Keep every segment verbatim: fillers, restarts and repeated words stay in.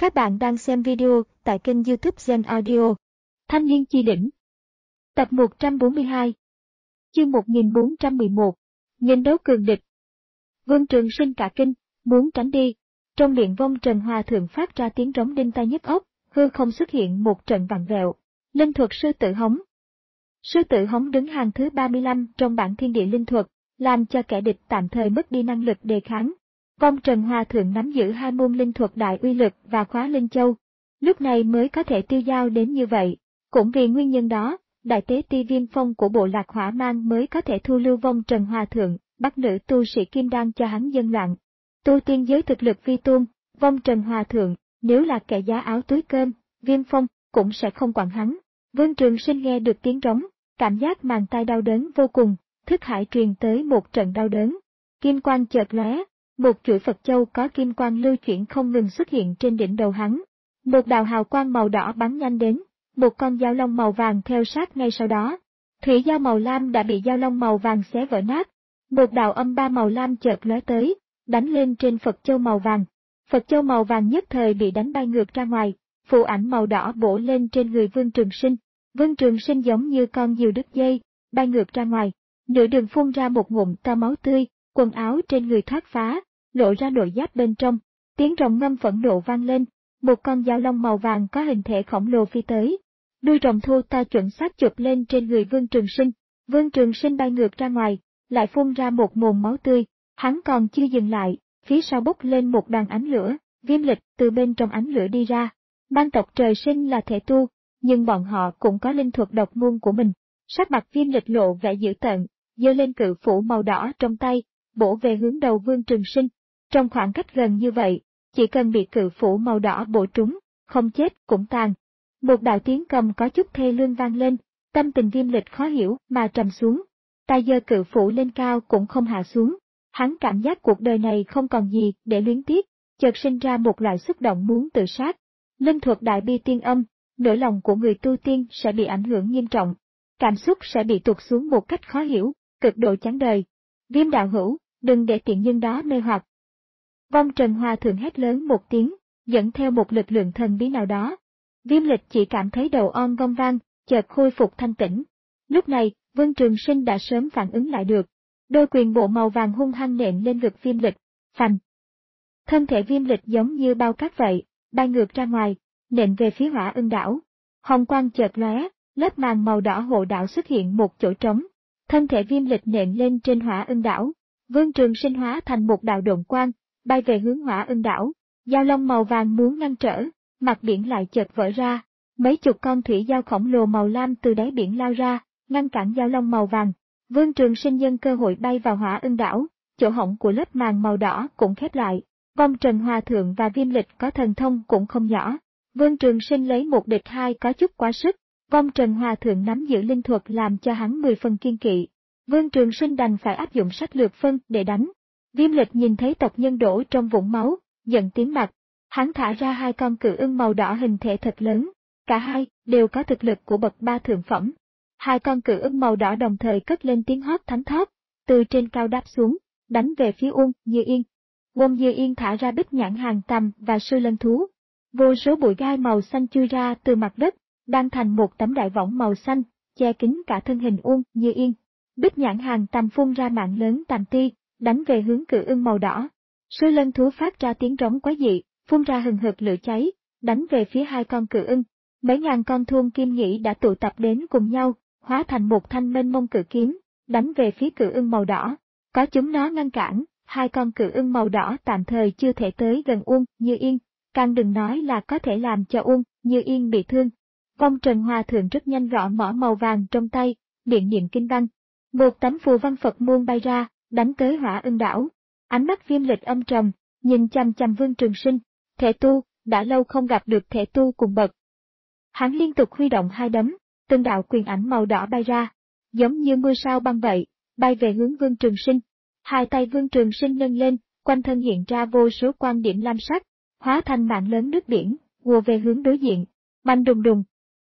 Các bạn đang xem video tại kênh YouTube Gen Audio. Thanh niên chi đỉnh. Tập một trăm bốn mươi hai. Chương một nghìn bốn trăm mười một. Nghênh đấu cường địch. Vương Trường Sinh cả kinh, muốn tránh đi. Trong miệng vong Trần Hòa Thượng phát ra tiếng trống đinh tai nhức óc, hư không xuất hiện một trận vặn vẹo. Linh thuật sư tử hống. Sư tử hống đứng hàng thứ ba mươi lăm trong bảng thiên địa linh thuật, làm cho kẻ địch tạm thời mất đi năng lực đề kháng. Vong Trần Hòa Thượng nắm giữ hai môn linh thuật đại uy lực và khóa linh châu, lúc này mới có thể tiêu dao đến như vậy. Cũng vì nguyên nhân đó, đại tế ti Viêm Phong của bộ lạc Hỏa Mang mới có thể thu lưu Vong Trần Hòa Thượng, bắt nữ tu sĩ kim đan cho hắn dân loạn. Tu tiên giới thực lực vi tôn, Vong Trần Hòa Thượng, nếu là kẻ giá áo túi cơm, Viêm Phong cũng sẽ không quản hắn. Vương Trường Sinh nghe được tiếng trống, cảm giác màng tai đau đớn vô cùng, thức hải truyền tới một trận đau đớn. Kim quang chợt lóe, một chuỗi Phật châu có kim quang lưu chuyển không ngừng xuất hiện trên đỉnh đầu hắn. Một đạo hào quang màu đỏ bắn nhanh đến, một con dao long màu vàng theo sát ngay sau đó. Thủy dao màu lam đã bị dao long màu vàng xé vỡ nát. Một đạo âm ba màu lam chợt lóe tới, đánh lên trên Phật châu màu vàng. Phật châu màu vàng nhất thời bị đánh bay ngược ra ngoài, phù ảnh màu đỏ bổ lên trên người Vương Trường Sinh. Vương Trường Sinh giống như con diều đứt dây, bay ngược ra ngoài, nửa đường phun ra một ngụm to máu tươi, quần áo trên người thoát phá, lộ ra nội giáp bên trong. Tiếng rồng ngâm phẫn nộ vang lên, một con dao long màu vàng có hình thể khổng lồ phi tới. Đuôi rồng thô to chuẩn xác chụp lên trên người Vương Trường Sinh. Vương Trường Sinh bay ngược ra ngoài, lại phun ra một mồm máu tươi. Hắn còn chưa dừng lại, phía sau bốc lên một đoàn ánh lửa, Viêm Lịch từ bên trong ánh lửa đi ra. Ban tộc trời sinh là thể tu, nhưng bọn họ cũng có linh thuật độc môn của mình. Sắc mặt Viêm Lịch lộ vẻ dữ tợn, giơ lên cự phủ màu đỏ trong tay, bổ về hướng đầu Vương Trường Sinh. Trong khoảng cách gần như vậy, chỉ cần bị cự phủ màu đỏ bổ trúng, không chết cũng tàn. Một đạo tiếng cầm có chút thê lương vang lên, tâm tình Viêm Lịch khó hiểu mà trầm xuống. Tay giơ cự phủ lên cao cũng không hạ xuống. Hắn cảm giác cuộc đời này không còn gì để luyến tiếc, chợt sinh ra một loại xúc động muốn tự sát. Linh thuật đại bi tiên âm, nỗi lòng của người tu tiên sẽ bị ảnh hưởng nghiêm trọng. Cảm xúc sẽ bị tụt xuống một cách khó hiểu, cực độ chán đời. Viêm đạo hữu, đừng để tiện nhân đó mê hoặc. Vong Trần Hòa Thượng hét lớn một tiếng, dẫn theo một lực lượng thần bí nào đó. Viêm Lịch chỉ cảm thấy đầu ong gong vang, chợt khôi phục thanh tĩnh. Lúc này, Vương Trường Sinh đã sớm phản ứng lại được. Đôi quyền bộ màu vàng hung hăng nện lên ngực Viêm Lịch, phành. Thân thể Viêm Lịch giống như bao cát vậy, bay ngược ra ngoài, nện về phía Hỏa Ưng đảo. Hồng quang chợt lóe, lớp màng màu đỏ hộ đảo xuất hiện một chỗ trống. Thân thể Viêm Lịch nện lên trên Hỏa Ưng đảo. Vương Trường Sinh hóa thành một đạo độn quang, bay về hướng Hỏa Ưng đảo. Dao long màu vàng muốn ngăn trở, mặt biển lại chợt vỡ ra. Mấy chục con thủy dao khổng lồ màu lam từ đáy biển lao ra, ngăn cản dao long màu vàng. Vương Trường Sinh nhân cơ hội bay vào Hỏa Ưng đảo, chỗ hổng của lớp màng màu đỏ cũng khép lại. Vong Trần Hòa Thượng và Viêm Lịch có thần thông cũng không nhỏ. Vương Trường Sinh lấy một địch hai có chút quá sức. Vong Trần Hòa Thượng nắm giữ linh thuật làm cho hắn mười phần kiên kỵ. Vương Trường Sinh đành phải áp dụng sách lược phân để đánh. Viêm Lịch nhìn thấy tộc nhân đổ trong vũng máu, giận tím mặt. Hắn thả ra hai con cự ưng màu đỏ hình thể thật lớn. Cả hai đều có thực lực của bậc ba thượng phẩm. Hai con cự ưng màu đỏ đồng thời cất lên tiếng hót thánh thót, từ trên cao đáp xuống, đánh về phía Uông Như Yên. Uông Như Yên thả ra bích nhãn hàng tầm và sư lân thú. Vô số bụi gai màu xanh chui ra từ mặt đất, đang thành một tấm đại võng màu xanh, che kín cả thân hình Uông Như Yên. Bích nhãn hàng tầm phun ra mạng lớn tàm ti, đánh về hướng cự ưng màu đỏ. Sư lân thú phát ra tiếng rống quái dị, phun ra hừng hực lửa cháy, đánh về phía hai con cự ưng. Mấy ngàn con thuôn kim nhĩ đã tụ tập đến cùng nhau, hóa thành một thanh mênh mông cự kiếm, đánh về phía cự ưng màu đỏ. Có chúng nó ngăn cản, hai con cự ưng màu đỏ tạm thời chưa thể tới gần Uông Như Yên, càng đừng nói là có thể làm cho Uông Như Yên bị thương. Vong Trần Hòa Thượng rất nhanh gõ mỏ màu vàng trong tay, miệng niệm kinh văn. Một tấm phù văn Phật muôn bay ra, đánh tới Hỏa Ưng đảo. Ánh mắt Viêm Lịch âm trầm, nhìn chằm chằm Vương Trường Sinh. Thể tu, đã lâu không gặp được thể tu cùng bậc. Hắn liên tục huy động hai đấm, từng đạo quyền ảnh màu đỏ bay ra, giống như mưa sao băng vậy, bay về hướng Vương Trường Sinh. Hai tay Vương Trường Sinh nâng lên, quanh thân hiện ra vô số quan điểm lam sắc, hóa thành mạng lớn nước biển, ùa về hướng đối diện. Bành đùng đùng.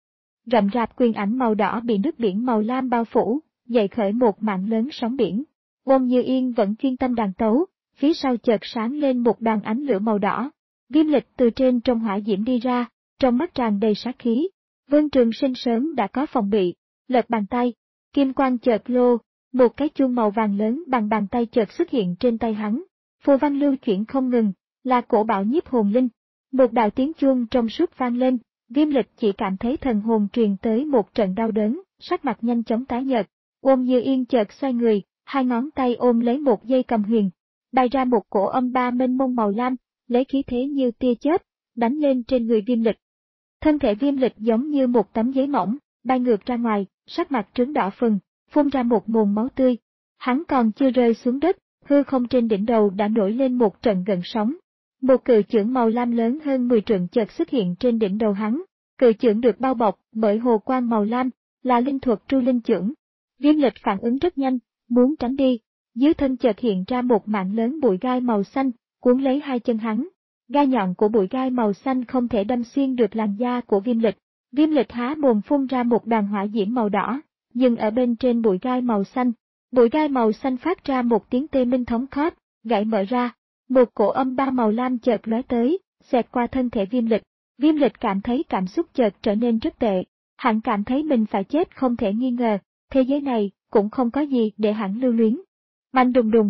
Rậm rạp quyền ảnh màu đỏ bị nước biển màu lam bao phủ, dậy khởi một mạng lớn sóng biển. Uông Như Yên vẫn chuyên tâm đàn tấu, phía sau chợt sáng lên một đoàn ánh lửa màu đỏ. Viêm Lịch từ trên trong hỏa diễm đi ra, trong mắt tràn đầy sát khí. Vương Trường Sinh sớm đã có phòng bị, lật bàn tay, kim quang chợt lô, một cái chuông màu vàng lớn bằng bàn tay chợt xuất hiện trên tay hắn. Phù văn lưu chuyển không ngừng, là cổ bảo nhiếp hồn linh. Một đạo tiếng chuông trong suốt vang lên, Viêm Lịch chỉ cảm thấy thần hồn truyền tới một trận đau đớn, sắc mặt nhanh chóng tái nhợt. Ôm Như Yên chợt xoay người, hai ngón tay ôm lấy một dây cầm huyền, bày ra một cổ âm ba mênh mông màu lam, lấy khí thế như tia chớp, đánh lên trên người Viêm Lịch. Thân thể Viêm Lịch giống như một tấm giấy mỏng, bay ngược ra ngoài, sắc mặt trướng đỏ phừng, phun ra một nguồn máu tươi. Hắn còn chưa rơi xuống đất, hư không trên đỉnh đầu đã nổi lên một trận gợn sóng. Một cự chưởng màu lam lớn hơn mười trượng chợt xuất hiện trên đỉnh đầu hắn. Cự chưởng được bao bọc bởi hồ quang màu lam, là linh thuật Tru Linh Chưởng. Viêm Lịch phản ứng rất nhanh, muốn tránh đi, dưới thân chợt hiện ra một mảng lớn bụi gai màu xanh, cuốn lấy hai chân hắn. Gai nhọn của bụi gai màu xanh không thể đâm xuyên được làn da của Viêm Lịch. Viêm Lịch há mồm phun ra một đoàn hỏa diễm màu đỏ, dừng ở bên trên bụi gai màu xanh. Bụi gai màu xanh phát ra một tiếng tê minh thống khót, gãy mở ra. Một cổ âm ba màu lam chợt lóe tới, xẹt qua thân thể Viêm Lịch. Viêm Lịch cảm thấy cảm xúc chợt trở nên rất tệ. Hắn cảm thấy mình phải chết không thể nghi ngờ, thế giới này cũng không có gì để hắn lưu luyến. Mạnh đùng đùng.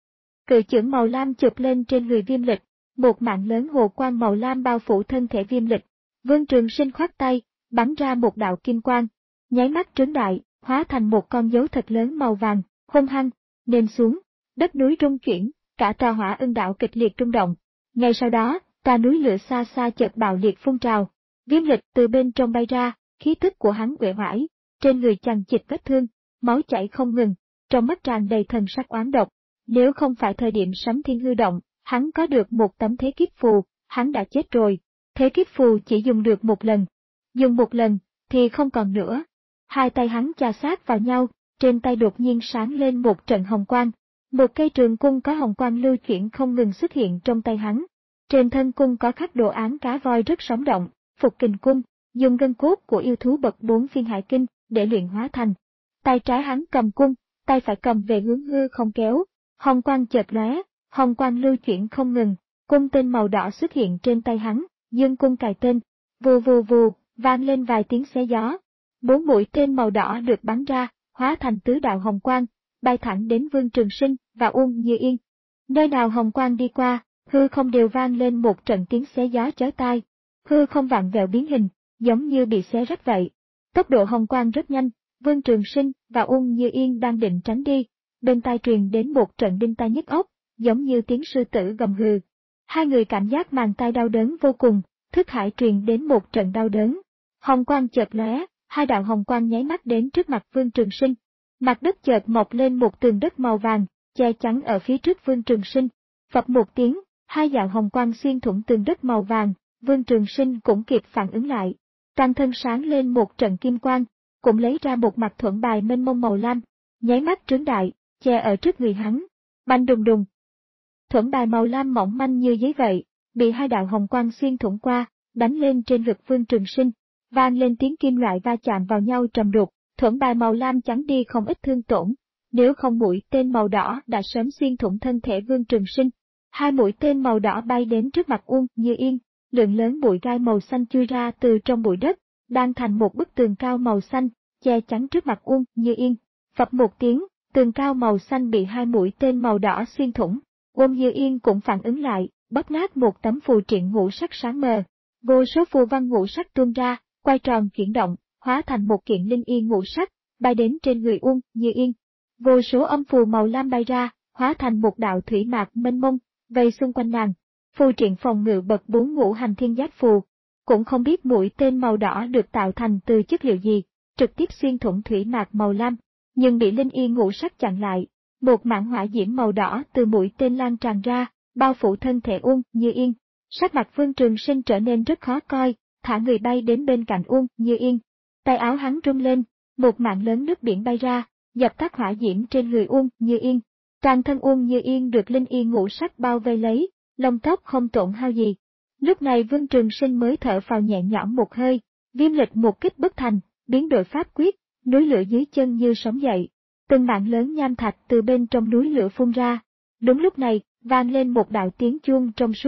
Cự chưởng màu lam chụp lên trên người Viêm Lịch, một mạng lớn hồ quang màu lam bao phủ thân thể Viêm Lịch. Vương Trường Sinh khoát tay, bắn ra một đạo kim quang, nháy mắt trướng đại, hóa thành một con dấu thật lớn màu vàng, hung hăng, nện xuống, đất núi rung chuyển, cả tòa Hỏa Ưng Đạo kịch liệt rung động. Ngay sau đó, tòa núi lửa xa xa chợt bạo liệt phun trào. Viêm Lịch từ bên trong bay ra, khí tức của hắn uể oải, trên người chằng chịt vết thương, máu chảy không ngừng, trong mắt tràn đầy thần sắc oán độc. Nếu không phải thời điểm sấm thiên hư động, hắn có được một tấm thế kiếp phù, hắn đã chết rồi. Thế kiếp phù chỉ dùng được một lần, dùng một lần thì không còn nữa. Hai tay hắn chà sát vào nhau, trên tay đột nhiên sáng lên một trận hồng quang. Một cây trường cung có hồng quang lưu chuyển không ngừng xuất hiện trong tay hắn. Trên thân cung có khắc đồ án cá voi rất sống động, Phục Kình Cung, dùng gân cốt của yêu thú bậc bốn phiên hải kinh để luyện hóa thành. Tay trái hắn cầm cung, tay phải cầm về hướng hư không kéo, hồng quang chợt lóe, hồng quang lưu chuyển không ngừng, cung tên màu đỏ xuất hiện trên tay hắn, dương cung cài tên, vù vù vù, vang lên vài tiếng xé gió. Bốn mũi tên màu đỏ được bắn ra, hóa thành tứ đạo hồng quang, bay thẳng đến Vương Trường Sinh và Uông Như Yên. Nơi nào hồng quang đi qua, hư không đều vang lên một trận tiếng xé gió chói tai. Hư không vặn vẹo biến hình, giống như bị xé rách vậy. Tốc độ hồng quang rất nhanh, Vương Trường Sinh và Uông Như Yên đang định tránh đi, bên tai truyền đến một trận đinh tai nhức óc, giống như tiếng sư tử gầm gừ. Hai người cảm giác màng tai đau đớn vô cùng, thức hải truyền đến một trận đau đớn. Hồng quang chợt lóe, hai đạo hồng quang nháy mắt đến trước mặt Vương Trường Sinh. Mặt đất chợt mọc lên một tường đất màu vàng, che chắn ở phía trước Vương Trường Sinh. Phập một tiếng, hai đạo hồng quang xuyên thủng tường đất màu vàng, Vương Trường Sinh cũng kịp phản ứng lại. Toàn thân sáng lên một trận kim quang, cũng lấy ra một mặt thuẫn bài mênh mông màu lam, nháy mắt trướng đại, che ở trước người hắn. Bành đùng đùng. Thuẫn bài màu lam mỏng manh như giấy vậy, bị hai đạo hồng quang xuyên thủng qua, đánh lên trên ngực Vương Trường Sinh, vang lên tiếng kim loại va chạm vào nhau trầm đục. Thuẫn bài màu lam chắn đi không ít thương tổn, nếu không mũi tên màu đỏ đã sớm xuyên thủng thân thể Vương Trường Sinh. Hai mũi tên màu đỏ bay đến trước mặt Uông Như Yên, lượng lớn bụi gai màu xanh chui ra từ trong bụi đất, đang thành một bức tường cao màu xanh, che chắn trước mặt Uông Như Yên. Phập một tiếng, tường cao màu xanh bị hai mũi tên màu đỏ xuyên thủng. Uông Như Yên cũng phản ứng lại, bóp nát một tấm phù triện ngũ sắc sáng mờ. Vô số phù văn ngũ sắc tuôn ra, quay tròn chuyển động, hóa thành một kiện linh y ngũ sắc, bay đến trên người Uông Như Yên. Vô số âm phù màu lam bay ra, hóa thành một đạo thủy mạc mênh mông, vây xung quanh nàng. Phù triện phòng ngự bậc bốn ngũ hành thiên giáp phù, cũng không biết mũi tên màu đỏ được tạo thành từ chất liệu gì, trực tiếp xuyên thủng thủy mạc màu lam, nhưng bị linh y ngũ sắc chặn lại. Một mảng hỏa diễm màu đỏ từ mũi tên lan tràn ra, bao phủ thân thể Uông Như Yên. Sắc mặt Vương Trường Sinh trở nên rất khó coi, thả người bay đến bên cạnh Uông Như Yên. Tay áo hắn rung lên, một mảng lớn nước biển bay ra, dập tắt hỏa diễm trên người Uông Như Yên. Toàn thân Uông Như Yên được linh y ngũ sắc bao vây lấy, lông tóc không tổn hao gì. Lúc này Vương Trường Sinh mới thở phào nhẹ nhõm một hơi, Viêm Lịch một kích bất thành, biến đổi pháp quyết, núi lửa dưới chân như sống dậy. Từng mảng lớn nham thạch từ bên trong núi lửa phun ra. Đúng lúc này, vang lên một đạo tiếng chuông trong suốt.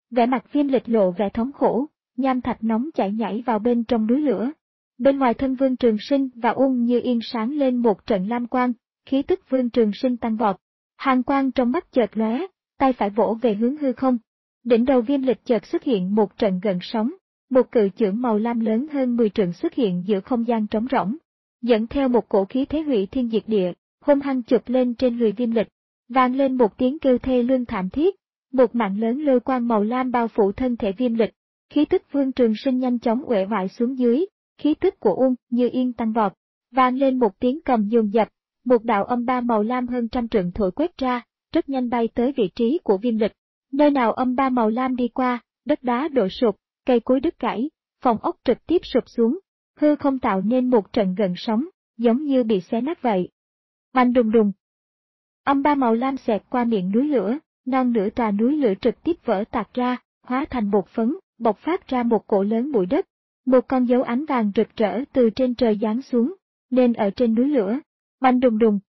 Vẻ mặt Viêm Lịch lộ vẻ thống khổ, nham thạch nóng chảy nhảy vào bên trong núi lửa. Bên ngoài thân Vương Trường Sinh và Ung Như Yên sáng lên một trận lam quang, khí tức Vương Trường Sinh tăng vọt. Hàn quang trong mắt chợt lóe, tay phải vỗ về hướng hư không. Đỉnh đầu Viêm Lịch chợt xuất hiện một trận gợn sóng, một cự chưởng màu lam lớn hơn mười trượng xuất hiện giữa không gian trống rỗng, dẫn theo một cổ khí thế hủy thiên diệt địa, hung hăng chụp lên trên người Viêm Lịch. Vang lên một tiếng kêu thê lương thảm thiết, một mạng lớn lôi quang màu lam bao phủ thân thể Viêm Lịch. Khí tức Vương Trường Sinh nhanh chóng uể oải xuống dưới, khí tức của Ung Như Yên tăng vọt. Vang lên một tiếng cầm dồn dập, một đạo âm ba màu lam hơn trăm trượng thổi quét ra, rất nhanh bay tới vị trí của Viêm Lịch. Nơi nào âm ba màu lam đi qua, đất đá đổ sụp, cây cối đứt gãy, phòng ốc trực tiếp sụp xuống, hư không tạo nên một trận gợn sóng, giống như bị xé nát vậy. Oanh đùng đùng. Âm ba màu lam xẹt qua miệng núi lửa, non nửa tòa núi lửa trực tiếp vỡ tạc ra, hóa thành bột phấn, bộc phát ra một cổ lớn bụi đất. Một con dấu ánh vàng rực rỡ từ trên trời giáng xuống, nên ở trên núi lửa. Oanh đùng đùng.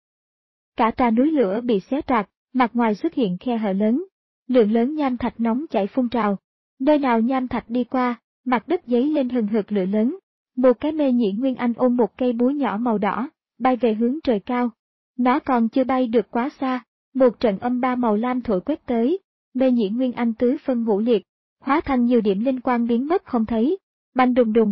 Cả tòa núi lửa bị xé toạc, mặt ngoài xuất hiện khe hở lớn. Lượng lớn nham thạch nóng chảy phun trào. Nơi nào nham thạch đi qua, mặt đất dấy lên hừng hực lửa lớn. Một cái mê nhĩ Nguyên Anh ôm một cây búa nhỏ màu đỏ, bay về hướng trời cao. Nó còn chưa bay được quá xa, một trận âm ba màu lam thổi quét tới, mê nhĩ Nguyên Anh tứ phân ngũ liệt, hóa thành nhiều điểm linh quang biến mất không thấy. Banh đùng đùng.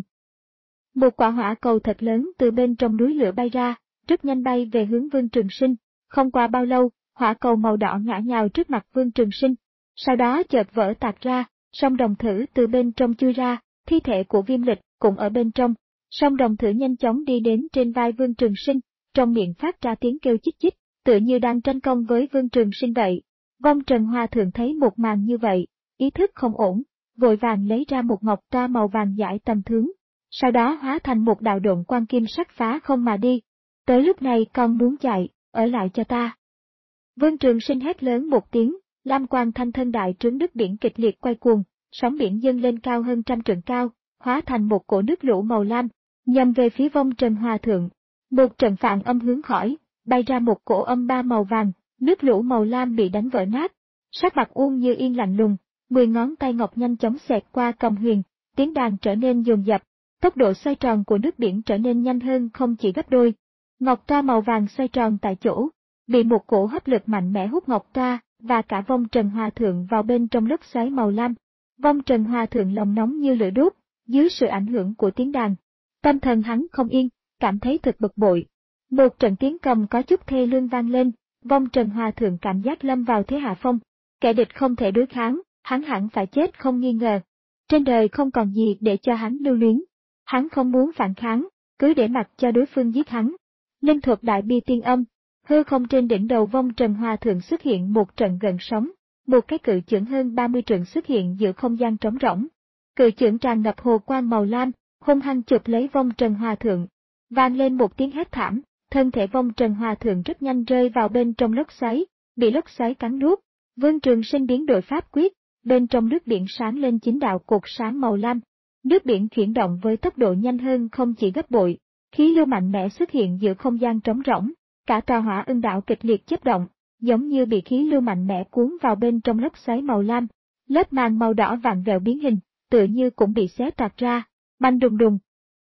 Một quả hỏa cầu thật lớn từ bên trong núi lửa bay ra, rất nhanh bay về hướng Vương Trường Sinh. Không qua bao lâu, hỏa cầu màu đỏ ngã nhào trước mặt Vương Trường Sinh. Sau đó chợt vỡ tạc ra, song đồng thử từ bên trong chui ra, thi thể của Viêm Lịch cũng ở bên trong. Song đồng thử nhanh chóng đi đến trên vai Vương Trường Sinh, trong miệng phát ra tiếng kêu chích chích, tựa như đang tranh công với Vương Trường Sinh vậy. Vong Trần Hòa Thượng thấy một màn như vậy, ý thức không ổn, vội vàng lấy ra một ngọc toa màu vàng dải tầm thướng, sau đó hóa thành một đạo độn quang kim sắc phá không mà đi. Tới lúc này con muốn chạy, ở lại cho ta. Vương Trường Sinh hét lớn một tiếng, lam quang thanh thân đại trướng nước biển kịch liệt quay cuồng, sóng biển dâng lên cao hơn trăm trượng cao, hóa thành một cổ nước lũ màu lam, nhằm về phía Vong Trần Hòa Thượng. Một trận phản âm hướng khỏi, bay ra một cổ âm ba màu vàng, nước lũ màu lam bị đánh vỡ nát. Sắc mặt Ung Như Yên lạnh lùng, mười ngón tay ngọc nhanh chóng xẹt qua cầm huyền, tiếng đàn trở nên dồn dập, tốc độ xoay tròn của nước biển trở nên nhanh hơn không chỉ gấp đôi. Ngọc toa màu vàng xoay tròn tại chỗ, bị một cổ hấp lực mạnh mẽ hút ngọc toa và cả Vong Trần Hòa Thượng vào bên trong lốc xoáy màu lam. Vong Trần Hòa Thượng lòng nóng như lửa đốt, dưới sự ảnh hưởng của tiếng đàn, tâm thần hắn không yên, cảm thấy thật bực bội. Một trận tiếng cầm có chút thê lương vang lên, Vong Trần Hòa Thượng cảm giác lâm vào thế hạ phong, kẻ địch không thể đối kháng, hắn hẳn phải chết không nghi ngờ. Trên đời không còn gì để cho hắn lưu luyến. Hắn không muốn phản kháng, cứ để mặc cho đối phương giết hắn. Linh thuật đại bi tiên âm, hư không trên đỉnh đầu Vong Trần Hòa Thượng xuất hiện một trận gần sóng, một cái cự chưởng hơn ba mươi trượng xuất hiện giữa không gian trống rỗng. Cự chưởng tràn ngập hồ quang màu lam, hung hăng chụp lấy Vong Trần Hòa Thượng. Vang lên một tiếng hét thảm, thân thể Vong Trần Hòa Thượng rất nhanh rơi vào bên trong lốc xoáy, bị lốc xoáy cắn nuốt. Vương Trường Sinh biến đổi pháp quyết, bên trong nước biển sáng lên chín đạo cột sáng màu lam. Nước biển chuyển động với tốc độ nhanh hơn không chỉ gấp bội, khí lưu mạnh mẽ xuất hiện giữa không gian trống rỗng, cả tòa Hỏa Ưng Đảo kịch liệt chớp động, giống như bị khí lưu mạnh mẽ cuốn vào bên trong lốc xoáy màu lam. Lớp màng màu đỏ vặn vẹo biến hình, tựa như cũng bị xé toạc ra. Banh đùng đùng.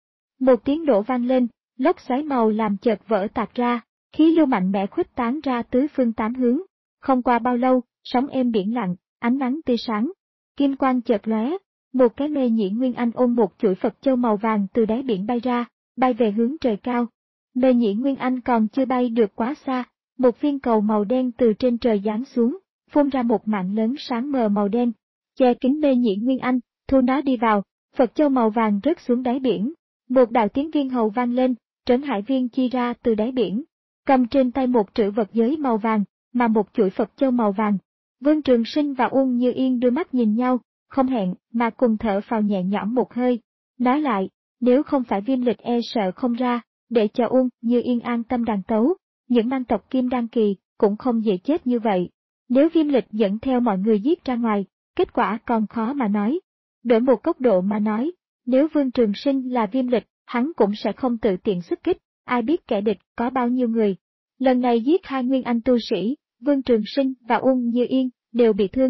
Một tiếng nổ vang lên, lốc xoáy màu làm chợt vỡ tạc ra, khí lưu mạnh mẽ khuếch tán ra tứ phương tám hướng. Không qua bao lâu, sóng êm biển lặng, ánh nắng tươi sáng, kim quang chợt lóe, một cái mê nhĩ Nguyên Anh ôm một chuỗi Phật châu màu vàng từ đáy biển bay ra, bay về hướng trời cao. Mê nhĩ Nguyên Anh còn chưa bay được quá xa, một viên cầu màu đen từ trên trời giáng xuống, phun ra một mảng lớn sáng mờ màu đen, che kín mê nhĩ Nguyên Anh, thu nó đi vào. Phật châu màu vàng rớt xuống đáy biển, một đạo tiếng viên hầu vang lên, Trấn Hải Viên chi ra từ đáy biển, cầm trên tay một trữ vật giới màu vàng, mà một chuỗi Phật châu màu vàng. Vương Trường Sinh và Ung Như Yên đưa mắt nhìn nhau, không hẹn mà cùng thở phào nhẹ nhõm một hơi. Nói lại, nếu không phải Viêm Lịch e sợ không ra, để cho Ung Như Yên an tâm đàn tấu, những mang tộc Kim Đan Kỳ cũng không dễ chết như vậy. Nếu Viêm Lịch dẫn theo mọi người giết ra ngoài, kết quả còn khó mà nói. Đổi một góc độ mà nói, nếu Vương Trường Sinh là Viêm Lịch, hắn cũng sẽ không tự tiện xuất kích, ai biết kẻ địch có bao nhiêu người. Lần này giết hai Nguyên Anh tu sĩ, Vương Trường Sinh và Ung Như Yên đều bị thương.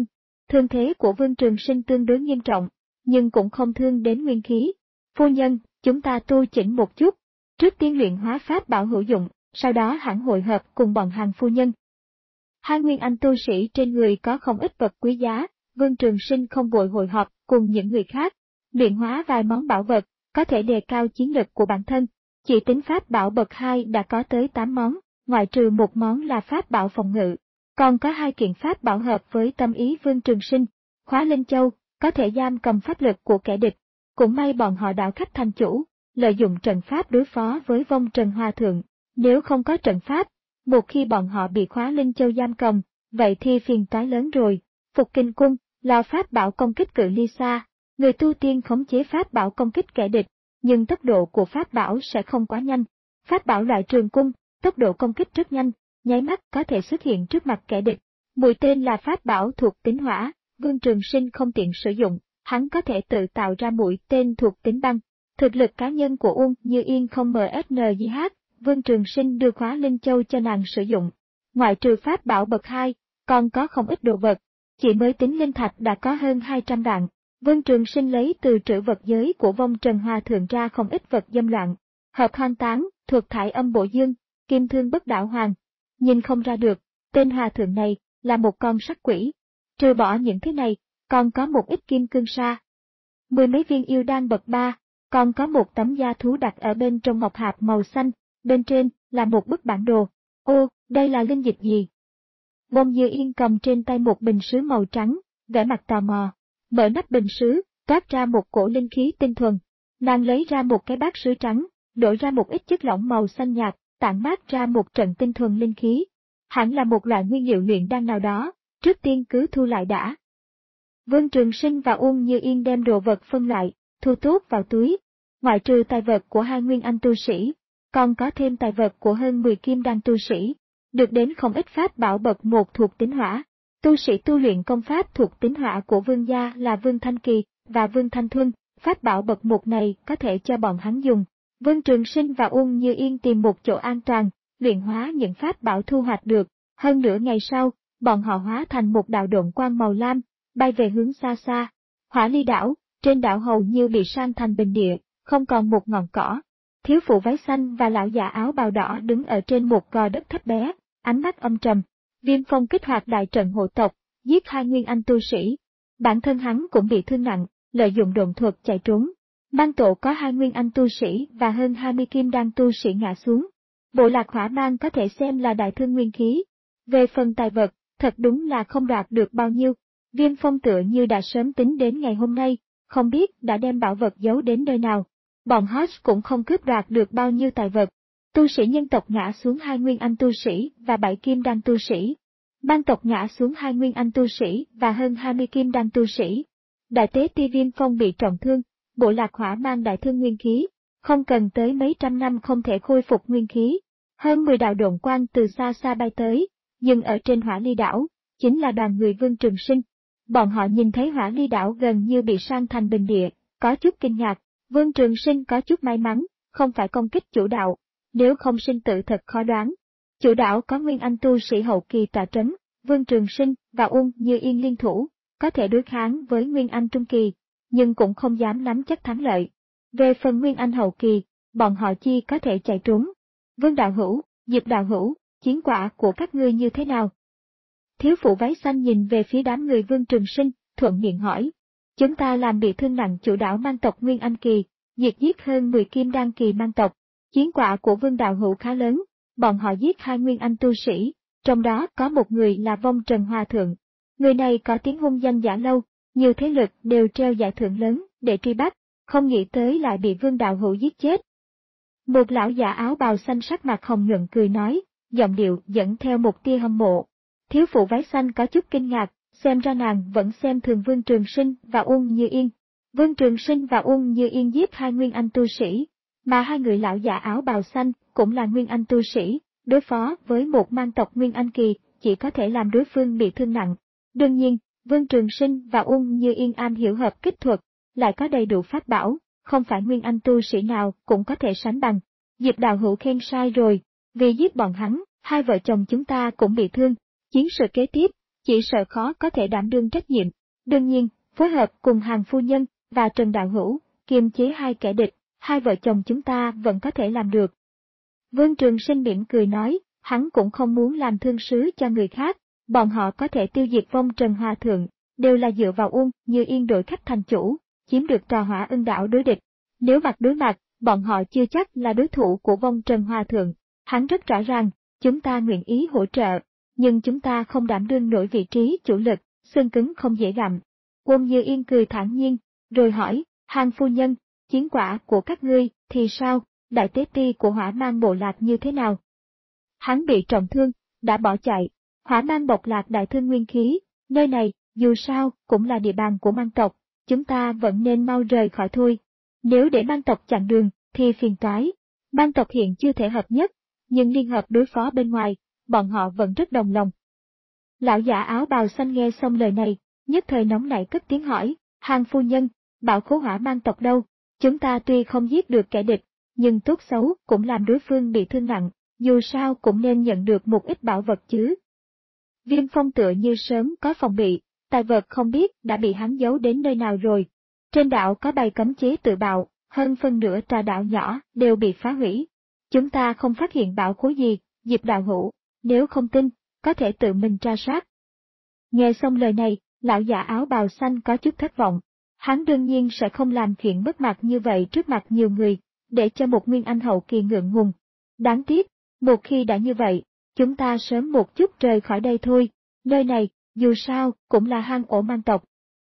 Thương thế của Vương Trường Sinh tương đối nghiêm trọng, nhưng cũng không thương đến nguyên khí. Phu nhân, chúng ta tu chỉnh một chút, trước tiên luyện hóa pháp bảo hữu dụng, sau đó hẳn hội hợp cùng bọn hàng phu nhân. Hai nguyên anh tu sĩ trên người có không ít vật quý giá, Vương Trường Sinh không vội hội họp cùng những người khác, luyện hóa vài món bảo vật, có thể đề cao chiến lực của bản thân. Chỉ tính pháp bảo bậc hai đã có tới tám món, ngoại trừ một món là pháp bảo phòng ngự. Còn có hai kiện pháp bảo hợp với tâm ý Vương Trường Sinh, Khóa Linh Châu, có thể giam cầm pháp lực của kẻ địch. Cũng may bọn họ đạo khách thành chủ, lợi dụng trận pháp đối phó với vong Trần Hòa Thượng. Nếu không có trận pháp, một khi bọn họ bị Khóa Linh Châu giam cầm, vậy thì phiền toái lớn rồi. Phục Kinh Cung, là pháp bảo công kích cự ly xa, người tu tiên khống chế pháp bảo công kích kẻ địch, nhưng tốc độ của pháp bảo sẽ không quá nhanh. Pháp bảo loại trường cung, tốc độ công kích rất nhanh, nháy mắt có thể xuất hiện trước mặt kẻ địch. Mũi tên là pháp bảo thuộc tính hỏa, Vương Trường Sinh không tiện sử dụng, hắn có thể tự tạo ra mũi tên thuộc tính băng. Thực lực cá nhân của Uông Như Yên không em ét en giê hát, Vương Trường Sinh đưa Khóa Linh Châu cho nàng sử dụng. Ngoại trừ pháp bảo bậc hai, còn có không ít đồ vật, chỉ mới tính linh thạch đã có hơn hai trăm vạn. Vương Trường Sinh lấy từ trữ vật giới của vong Trần Hòa Thượng ra không ít vật dâm loạn, hợp hoang tán, thuật thải âm bộ dương, kim thương bất đạo hoàng. Nhìn không ra được, tên Hòa Thượng này là một con sát quỷ. Trừ bỏ những thứ này, còn có một ít kim cương sa, mười mấy viên yêu đan bậc ba, còn có một tấm da thú đặt ở bên trong ngọc hạp màu xanh, bên trên là một bức bản đồ. Ô, đây là linh dịch gì? Bông Như Yên cầm trên tay một bình sứ màu trắng, vẻ mặt tò mò. Mở nắp bình sứ, toát ra một cổ linh khí tinh thuần. Nàng lấy ra một cái bát sứ trắng, đổ ra một ít chất lỏng màu xanh nhạt, tản mát ra một trận tinh thuần linh khí. Hẳn là một loại nguyên liệu luyện đan nào đó, trước tiên cứ thu lại đã. Vương Trường Sinh và Uông Như Yên đem đồ vật phân lại, thu tốt vào túi. Ngoại trừ tài vật của hai nguyên anh tu sĩ, còn có thêm tài vật của hơn mười kim đan tu sĩ, được đến không ít pháp bảo bậc một thuộc tính hỏa. Tu sĩ tu luyện công pháp thuộc tính hỏa của Vương gia là Vương Thanh Kỳ và Vương Thanh Thuân, pháp bảo bậc một này có thể cho bọn hắn dùng. Vương Trường Sinh và Uông Như Yên tìm một chỗ an toàn, luyện hóa những pháp bảo thu hoạch được. Hơn nửa ngày sau, bọn họ hóa thành một đạo độn quang màu lam, bay về hướng xa xa. Hỏa Ly đảo, trên đảo hầu như bị san thành bình địa, không còn một ngọn cỏ. Thiếu phụ váy xanh và lão già áo bào đỏ đứng ở trên một gò đất thấp bé, ánh mắt âm trầm. Viêm Phong kích hoạt đại trận hộ tộc, giết hai nguyên anh tu sĩ. Bản thân hắn cũng bị thương nặng, lợi dụng độn thuật chạy trốn. Mang tổ có hai nguyên anh tu sĩ và hơn hai mươi kim đan tu sĩ ngã xuống. Bộ lạc hỏa mang có thể xem là đại thương nguyên khí. Về phần tài vật, thật đúng là không đoạt được bao nhiêu. Viêm Phong tựa như đã sớm tính đến ngày hôm nay, không biết đã đem bảo vật giấu đến nơi nào. Bọn Hodge cũng không cướp đoạt được bao nhiêu tài vật. Tu sĩ nhân tộc ngã xuống hai nguyên anh tu sĩ và bảy kim đan tu sĩ. Ban tộc ngã xuống hai nguyên anh tu sĩ và hơn hai mươi kim đan tu sĩ. Đại tế ti Viêm Phong bị trọng thương, bộ lạc hỏa mang đại thương nguyên khí, không cần tới mấy trăm năm không thể khôi phục nguyên khí. Hơn mười đạo độn quang từ xa xa bay tới, nhưng ở trên Hỏa Ly đảo, chính là đoàn người Vương Trường Sinh. Bọn họ nhìn thấy Hỏa Ly đảo gần như bị san thành bình địa, có chút kinh ngạc. Vương Trường Sinh có chút may mắn, không phải công kích chủ đạo, nếu không sinh tử thật khó đoán. Chủ đạo có nguyên anh tu sĩ hậu kỳ tọa trấn, Vương Trường Sinh và Uông Như Yên liên thủ, có thể đối kháng với nguyên anh trung kỳ, nhưng cũng không dám nắm chắc thắng lợi. Về phần nguyên anh hậu kỳ, bọn họ chi có thể chạy trốn. Vương đạo hữu, Diệp đạo hữu, chiến quả của các ngươi như thế nào? Thiếu phụ váy xanh nhìn về phía đám người Vương Trường Sinh, thuận miệng hỏi. Chúng ta làm bị thương nặng chủ đạo mang tộc Nguyên Anh Kỳ, diệt giết hơn mười kim đan kỳ mang tộc. Chiến quả của Vương đạo hữu khá lớn, bọn họ giết hai Nguyên Anh tu sĩ, trong đó có một người là vong Trần Hòa Thượng. Người này có tiếng hung danh giả lâu, nhiều thế lực đều treo giải thưởng lớn để truy bắt, không nghĩ tới lại bị Vương đạo hữu giết chết. Một lão giả áo bào xanh sắc mặt hồng nhuận cười nói, giọng điệu dẫn theo một tia hâm mộ. Thiếu phụ váy xanh có chút kinh ngạc, xem ra nàng vẫn xem thường Vương Trường Sinh và Uông Như Yên. Vương Trường Sinh và Uông Như Yên giết hai Nguyên Anh tu sĩ, mà hai người lão giả áo bào xanh cũng là Nguyên Anh tu sĩ, đối phó với một mang tộc Nguyên Anh Kỳ chỉ có thể làm đối phương bị thương nặng. Đương nhiên, Vương Trường Sinh và Uông Như Yên am hiểu hợp kích thuật, lại có đầy đủ pháp bảo, không phải Nguyên Anh tu sĩ nào cũng có thể sánh bằng. Diệp đạo hữu khen sai rồi, vì giết bọn hắn, hai vợ chồng chúng ta cũng bị thương, chiến sự kế tiếp, chỉ sợ khó có thể đảm đương trách nhiệm. Đương nhiên, phối hợp cùng Hàn phu nhân và Trần Đạo Hữu, kiềm chế hai kẻ địch, hai vợ chồng chúng ta vẫn có thể làm được. Vương Trường Sinh mỉm cười nói, hắn cũng không muốn làm thương sứ cho người khác, bọn họ có thể tiêu diệt vong Trần Hòa Thượng, đều là dựa vào Uông Như Yên đổi khách thành chủ, chiếm được Trà Hỏa Ân đảo đối địch. Nếu mặt đối mặt, bọn họ chưa chắc là đối thủ của vong Trần Hòa Thượng. Hắn rất rõ ràng, chúng ta nguyện ý hỗ trợ, nhưng chúng ta không đảm đương nổi vị trí chủ lực, xương cứng không dễ gặm. Uông Như Yên cười thản nhiên, rồi hỏi, Hàn phu nhân, chiến quả của các ngươi thì sao, đại tế ti của Hỏa Mang bộ lạc như thế nào? Hắn bị trọng thương, đã bỏ chạy. Hỏa Mang bộc lạc đại thương nguyên khí, nơi này, dù sao, cũng là địa bàn của Mang tộc, chúng ta vẫn nên mau rời khỏi thôi. Nếu để Mang tộc chặn đường, thì phiền toái. Mang tộc hiện chưa thể hợp nhất, nhưng liên hợp đối phó bên ngoài, bọn họ vẫn rất đồng lòng. Lão giả áo bào xanh nghe xong lời này, nhất thời nóng nảy cất tiếng hỏi, Hàn phu nhân, bảo khố Hỏa Mang tộc đâu? Chúng ta tuy không giết được kẻ địch, nhưng tốt xấu cũng làm đối phương bị thương nặng, dù sao cũng nên nhận được một ít bảo vật chứ. Viêm Phong tựa như sớm có phòng bị, tài vật không biết đã bị hắn giấu đến nơi nào rồi. Trên đảo có bày cấm chế tự bạo, hơn phân nửa tòa đảo nhỏ đều bị phá hủy. Chúng ta không phát hiện bảo khố gì, Diệp đạo hữu, nếu không tin, có thể tự mình tra sát. Nghe xong lời này, lão già áo bào xanh có chút thất vọng. Hắn đương nhiên sẽ không làm chuyện mất mặt như vậy trước mặt nhiều người, để cho một nguyên anh hậu kỳ ngượng ngùng. Đáng tiếc, một khi đã như vậy, chúng ta sớm một chút rời khỏi đây thôi, nơi này, dù sao, cũng là hang ổ Mang tộc.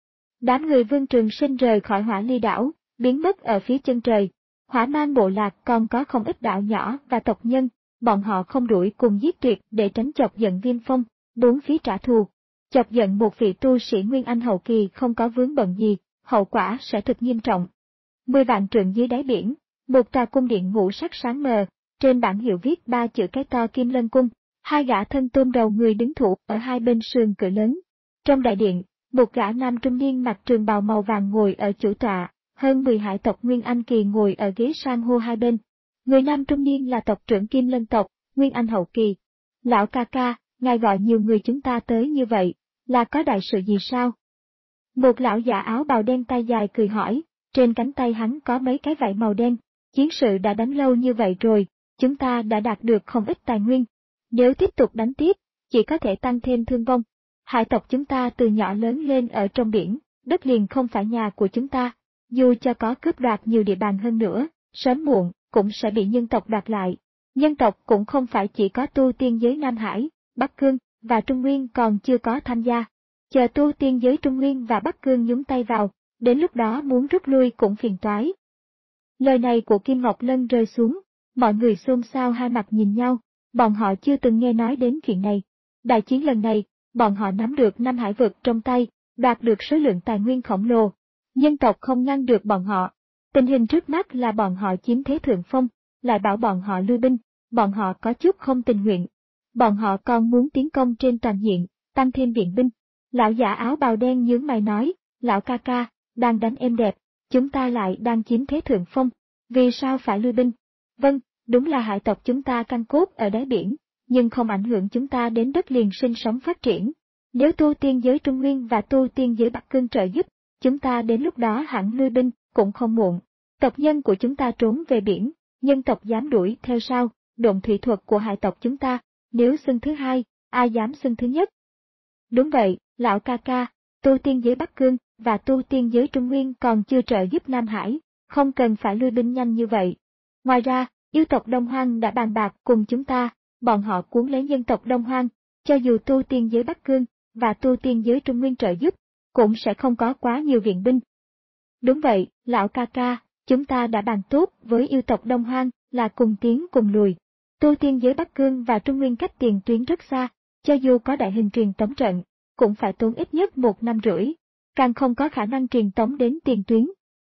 Đám người Vương Trường Sinh rời khỏi Hỏa Ly đảo, biến mất ở phía chân trời. Hỏa Mang bộ lạc còn có không ít đảo nhỏ và tộc nhân, bọn họ không đuổi cùng giết tuyệt để tránh chọc giận Viêm Phong, bốn phía trả thù. Chọc giận một vị tu sĩ Nguyên Anh hậu kỳ không có vướng bận gì, hậu quả sẽ thực nghiêm trọng. Mười vạn trượng dưới đáy biển, một tòa cung điện ngũ sắc sáng mờ, trên bảng hiệu viết ba chữ cái to Kim Lân Cung, hai gã thân tôn đầu người đứng thủ ở hai bên sườn cửa lớn. Trong đại điện, một gã nam trung niên mặc trường bào màu vàng ngồi ở chủ tọa, hơn mười hải tộc Nguyên Anh kỳ ngồi ở ghế san hô hai bên. Người nam trung niên là tộc trưởng Kim Lân tộc, Nguyên Anh hậu kỳ. Lão ca ca, ngài gọi nhiều người chúng ta tới như vậy, là có đại sự gì sao? Một lão giả áo bào đen tay dài cười hỏi, trên cánh tay hắn có mấy cái vảy màu đen. Chiến sự đã đánh lâu như vậy rồi, chúng ta đã đạt được không ít tài nguyên. Nếu tiếp tục đánh tiếp, chỉ có thể tăng thêm thương vong. Hải tộc chúng ta từ nhỏ lớn lên ở trong biển, đất liền không phải nhà của chúng ta. Dù cho có cướp đoạt nhiều địa bàn hơn nữa, sớm muộn cũng sẽ bị nhân tộc đoạt lại. Nhân tộc cũng không phải chỉ có tu tiên giới Nam Hải, Bắc Cương và Trung Nguyên còn chưa có tham gia. Chờ tu tiên giới Trung Nguyên và Bắc Cương nhúng tay vào, đến lúc đó muốn rút lui cũng phiền toái. Lời này của Kim Ngọc Lân rơi xuống, mọi người xôn xao hai mặt nhìn nhau, bọn họ chưa từng nghe nói đến chuyện này. Đại chiến lần này, bọn họ nắm được năm hải vực trong tay, đoạt được số lượng tài nguyên khổng lồ. Nhân tộc không ngăn được bọn họ. Tình hình trước mắt là bọn họ chiếm thế thượng phong, lại bảo bọn họ lui binh, bọn họ có chút không tình nguyện. Bọn họ còn muốn tiến công trên toàn diện, tăng thêm viện binh. Lão giả áo bào đen nhướng mày nói, lão ca ca, đang đánh êm đẹp, chúng ta lại đang chiếm thế thượng phong, vì sao phải lui binh? Vâng, đúng là hải tộc chúng ta căn cốt ở đáy biển, nhưng không ảnh hưởng chúng ta đến đất liền sinh sống phát triển. Nếu tu tiên giới Trung Nguyên và tu tiên giới Bắc Cương trợ giúp, chúng ta đến lúc đó hẳn lui binh, cũng không muộn. Tộc nhân của chúng ta trốn về biển, nhân tộc dám đuổi theo sao? Độn thủy thuật của hải tộc chúng ta, nếu xưng thứ hai, ai dám xưng thứ nhất? Đúng vậy, lão ca ca, tu tiên giới Bắc Cương và tu tiên giới Trung Nguyên còn chưa trợ giúp Nam Hải, không cần phải lui binh nhanh như vậy. Ngoài ra, yêu tộc Đông Hoang đã bàn bạc cùng chúng ta, bọn họ cuốn lấy dân tộc Đông Hoang, cho dù tu tiên giới Bắc Cương và tu tiên giới Trung Nguyên trợ giúp, cũng sẽ không có quá nhiều viện binh. Đúng vậy, lão ca ca, chúng ta đã bàn tốt với yêu tộc Đông Hoang là cùng tiến cùng lùi. Tu tiên giới Bắc Cương và Trung Nguyên cách tiền tuyến rất xa, cho dù có đại hình truyền tống trận, cũng phải tốn ít nhất một năm rưỡi, càng không có khả năng truyền tống đến tiền tuyến.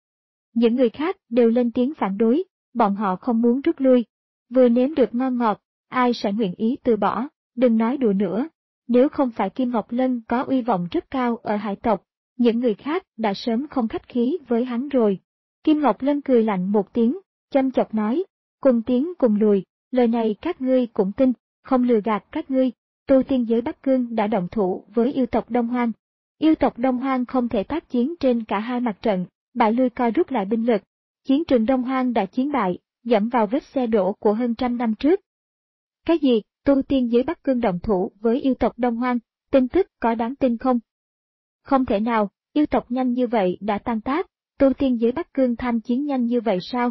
Những người khác đều lên tiếng phản đối, bọn họ không muốn rút lui. Vừa nếm được ngon ngọt, ai sẽ nguyện ý từ bỏ, đừng nói đùa nữa. Nếu không phải Kim Ngọc Lân có uy vọng rất cao ở hải tộc, những người khác đã sớm không khách khí với hắn rồi. Kim Ngọc Lân cười lạnh một tiếng, châm chọc nói, cùng tiến cùng lùi, lời này các ngươi cũng tin, không lừa gạt các ngươi. Tu tiên giới Bắc Cương đã động thủ với yêu tộc Đông Hoang. Yêu tộc Đông Hoang không thể tác chiến trên cả hai mặt trận, bại lui coi rút lại binh lực. Chiến trường Đông Hoang đã chiến bại, dẫm vào vết xe đổ của hơn trăm năm trước. Cái gì, tu tiên giới Bắc Cương động thủ với yêu tộc Đông Hoang, tin tức có đáng tin không? Không thể nào, yêu tộc nhanh như vậy đã tan tác, tu tiên giới Bắc Cương tham chiến nhanh như vậy sao?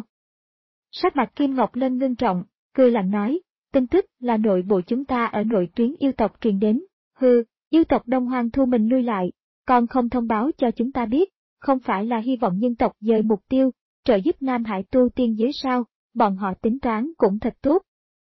Sắc mặt Kim Ngọc Lân ngưng trọng, cười lạnh nói, tin tức là nội bộ chúng ta ở nội tuyến yêu tộc truyền đến, hừ, yêu tộc Đông Hoang thu mình lui lại, còn không thông báo cho chúng ta biết, không phải là hy vọng nhân tộc dời mục tiêu, trợ giúp Nam Hải tu tiên giới sao, bọn họ tính toán cũng thật tốt.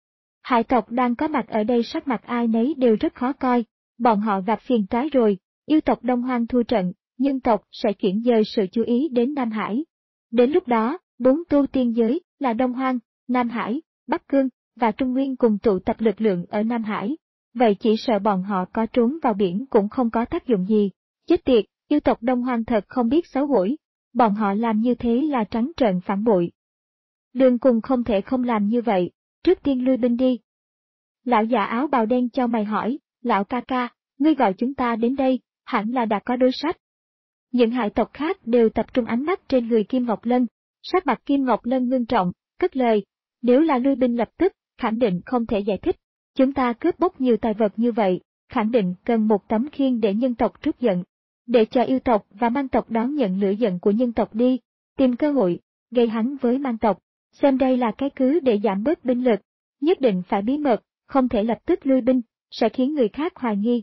Hải tộc đang có mặt ở đây sắc mặt ai nấy đều rất khó coi, bọn họ gặp phiền toái rồi, yêu tộc Đông Hoang thua trận, nhân tộc sẽ chuyển dời sự chú ý đến Nam Hải. Đến lúc đó, bốn tu tiên giới là Đông Hoang, Nam Hải, Bắc Cương và Trung Nguyên cùng tụ tập lực lượng ở Nam Hải. Vậy chỉ sợ bọn họ có trốn vào biển cũng không có tác dụng gì. Chết tiệt, yêu tộc Đông Hoang thật không biết xấu hổ. Bọn họ làm như thế là trắng trợn phản bội. Đường cùng không thể không làm như vậy, trước tiên lui binh đi. Lão già áo bào đen chau mày hỏi, lão ca ca, ngươi gọi chúng ta đến đây, hẳn là đã có đối sách. Những hải tộc khác đều tập trung ánh mắt trên người Kim Ngọc Lân, sắc mặt Kim Ngọc Lân ngưng trọng, cất lời, nếu là lui binh lập tức, khẳng định không thể giải thích. Chúng ta cướp bóc nhiều tài vật như vậy, khẳng định cần một tấm khiên để nhân tộc trút giận. Để cho yêu tộc và mang tộc đón nhận lửa giận của nhân tộc đi, tìm cơ hội, gây hắn với mang tộc, xem đây là cái cứ để giảm bớt binh lực, nhất định phải bí mật, không thể lập tức lui binh, sẽ khiến người khác hoài nghi.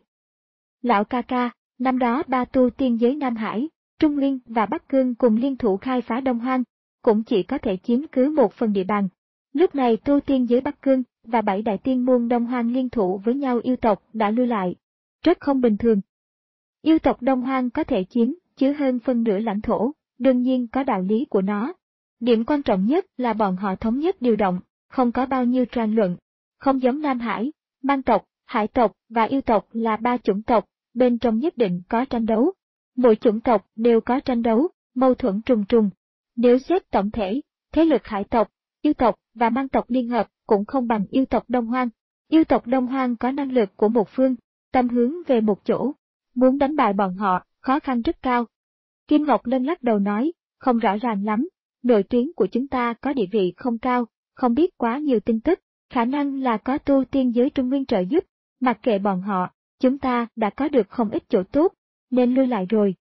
Lão ca ca, năm đó ba tu tiên giới Nam Hải, Trung Nguyên và Bắc Cương cùng liên thủ khai phá Đông Hoang, cũng chỉ có thể chiếm cứ một phần địa bàn. Lúc này tu tiên giới Bắc Cương và bảy đại tiên môn Đông Hoang liên thủ với nhau yêu tộc đã lui lại. Rất không bình thường. Yêu tộc Đông Hoang có thể chiếm, chứa hơn phân nửa lãnh thổ, đương nhiên có đạo lý của nó. Điểm quan trọng nhất là bọn họ thống nhất điều động, không có bao nhiêu tranh luận. Không giống Nam Hải, Mang tộc, Hải tộc và yêu tộc là ba chủng tộc, bên trong nhất định có tranh đấu. Mỗi chủng tộc đều có tranh đấu, mâu thuẫn trùng trùng. Nếu xét tổng thể, thế lực Hải tộc, yêu tộc và Mang tộc liên hợp cũng không bằng yêu tộc Đông Hoang. Yêu tộc Đông Hoang có năng lực của một phương, tâm hướng về một chỗ. Muốn đánh bại bọn họ, khó khăn rất cao. Kim Ngọc Lân lắc đầu nói, không rõ ràng lắm, nội tuyến của chúng ta có địa vị không cao, không biết quá nhiều tin tức, khả năng là có tu tiên giới Trung Nguyên trợ giúp, mặc kệ bọn họ, chúng ta đã có được không ít chỗ tốt, nên lui lại rồi.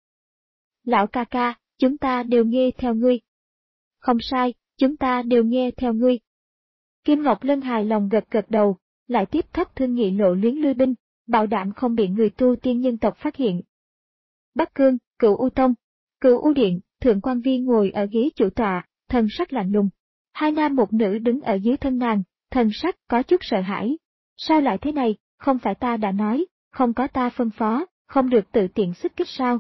Lão ca ca, chúng ta đều nghe theo ngươi. Không sai, chúng ta đều nghe theo ngươi. Kim Ngọc Lân hài lòng gật gật đầu, lại tiếp thấp thương nghị lộ luyến lui binh, bảo đảm không bị người tu tiên nhân tộc phát hiện. Bắc Cương, Cửu U Tông, Cửu U Điện, Thượng Quan Vi ngồi ở ghế chủ tọa, thần sắc lạnh lùng. Hai nam một nữ đứng ở dưới thân nàng, thần sắc có chút sợ hãi. Sao lại thế này, không phải ta đã nói, không có ta phân phó, không được tự tiện xích kích sao?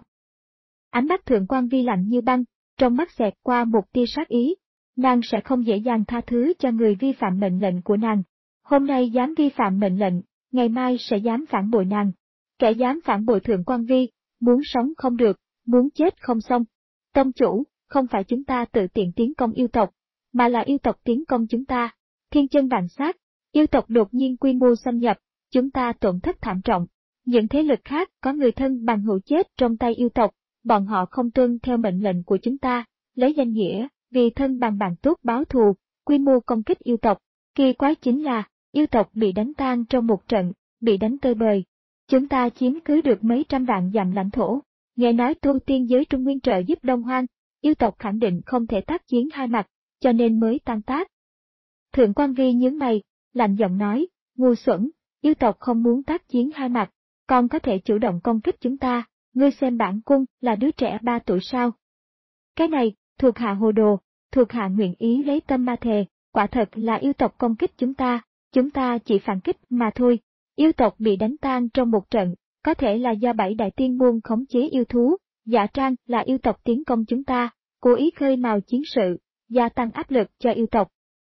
Ánh mắt Thượng Quan Vi lạnh như băng, trong mắt xẹt qua một tia sát ý. Nàng sẽ không dễ dàng tha thứ cho người vi phạm mệnh lệnh của nàng. Hôm nay dám vi phạm mệnh lệnh, ngày mai sẽ dám phản bội nàng. Kẻ dám phản bội Thượng Quan Vi, muốn sống không được, muốn chết không xong. Tông chủ, không phải chúng ta tự tiện tiến công yêu tộc, mà là yêu tộc tiến công chúng ta. Thiên chân vạn sát, yêu tộc đột nhiên quy mô xâm nhập, chúng ta tổn thất thảm trọng. Những thế lực khác có người thân bằng hữu chết trong tay yêu tộc, bọn họ không tuân theo mệnh lệnh của chúng ta, lấy danh nghĩa, vì thân bằng bạn tốt báo thù, quy mô công kích yêu tộc. Kỳ quái chính là, yêu tộc bị đánh tan trong một trận, bị đánh tơi bời. Chúng ta chiếm cứ được mấy trăm vạn dặm lãnh thổ. Nghe nói tu tiên giới Trung Nguyên trợ giúp Đông Hoang, yêu tộc khẳng định không thể tác chiến hai mặt, cho nên mới tan tác. Thượng Quan Vi nhướng mày, lạnh giọng nói, ngu xuẩn, yêu tộc không muốn tác chiến hai mặt, còn có thể chủ động công kích chúng ta, ngươi xem bản cung là đứa trẻ ba tuổi sao? Cái này, thuộc hạ hồ đồ, thuộc hạ nguyện ý lấy tâm ma thề, quả thật là yêu tộc công kích chúng ta, chúng ta chỉ phản kích mà thôi. Yêu tộc bị đánh tan trong một trận, có thể là do bảy đại tiên môn khống chế yêu thú, giả trang là yêu tộc tiến công chúng ta, cố ý khơi mào chiến sự, gia tăng áp lực cho yêu tộc.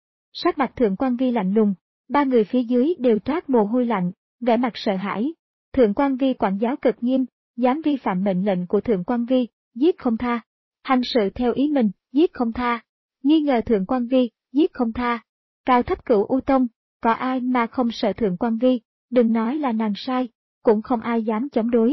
Sắc mặt Thượng Quan Vi lạnh lùng, ba người phía dưới đều toát mồ hôi lạnh, vẻ mặt sợ hãi. Thượng Quan Vi quản giáo cực nghiêm, dám vi phạm mệnh lệnh của Thượng Quan Vi, giết không tha. Hành sự theo ý mình, giết không tha. Nghi ngờ Thượng Quan Vi, giết không tha. Cao thấp Cửu U Tông, có ai mà không sợ Thượng Quan Vi, đừng nói là nàng sai, cũng không ai dám chống đối.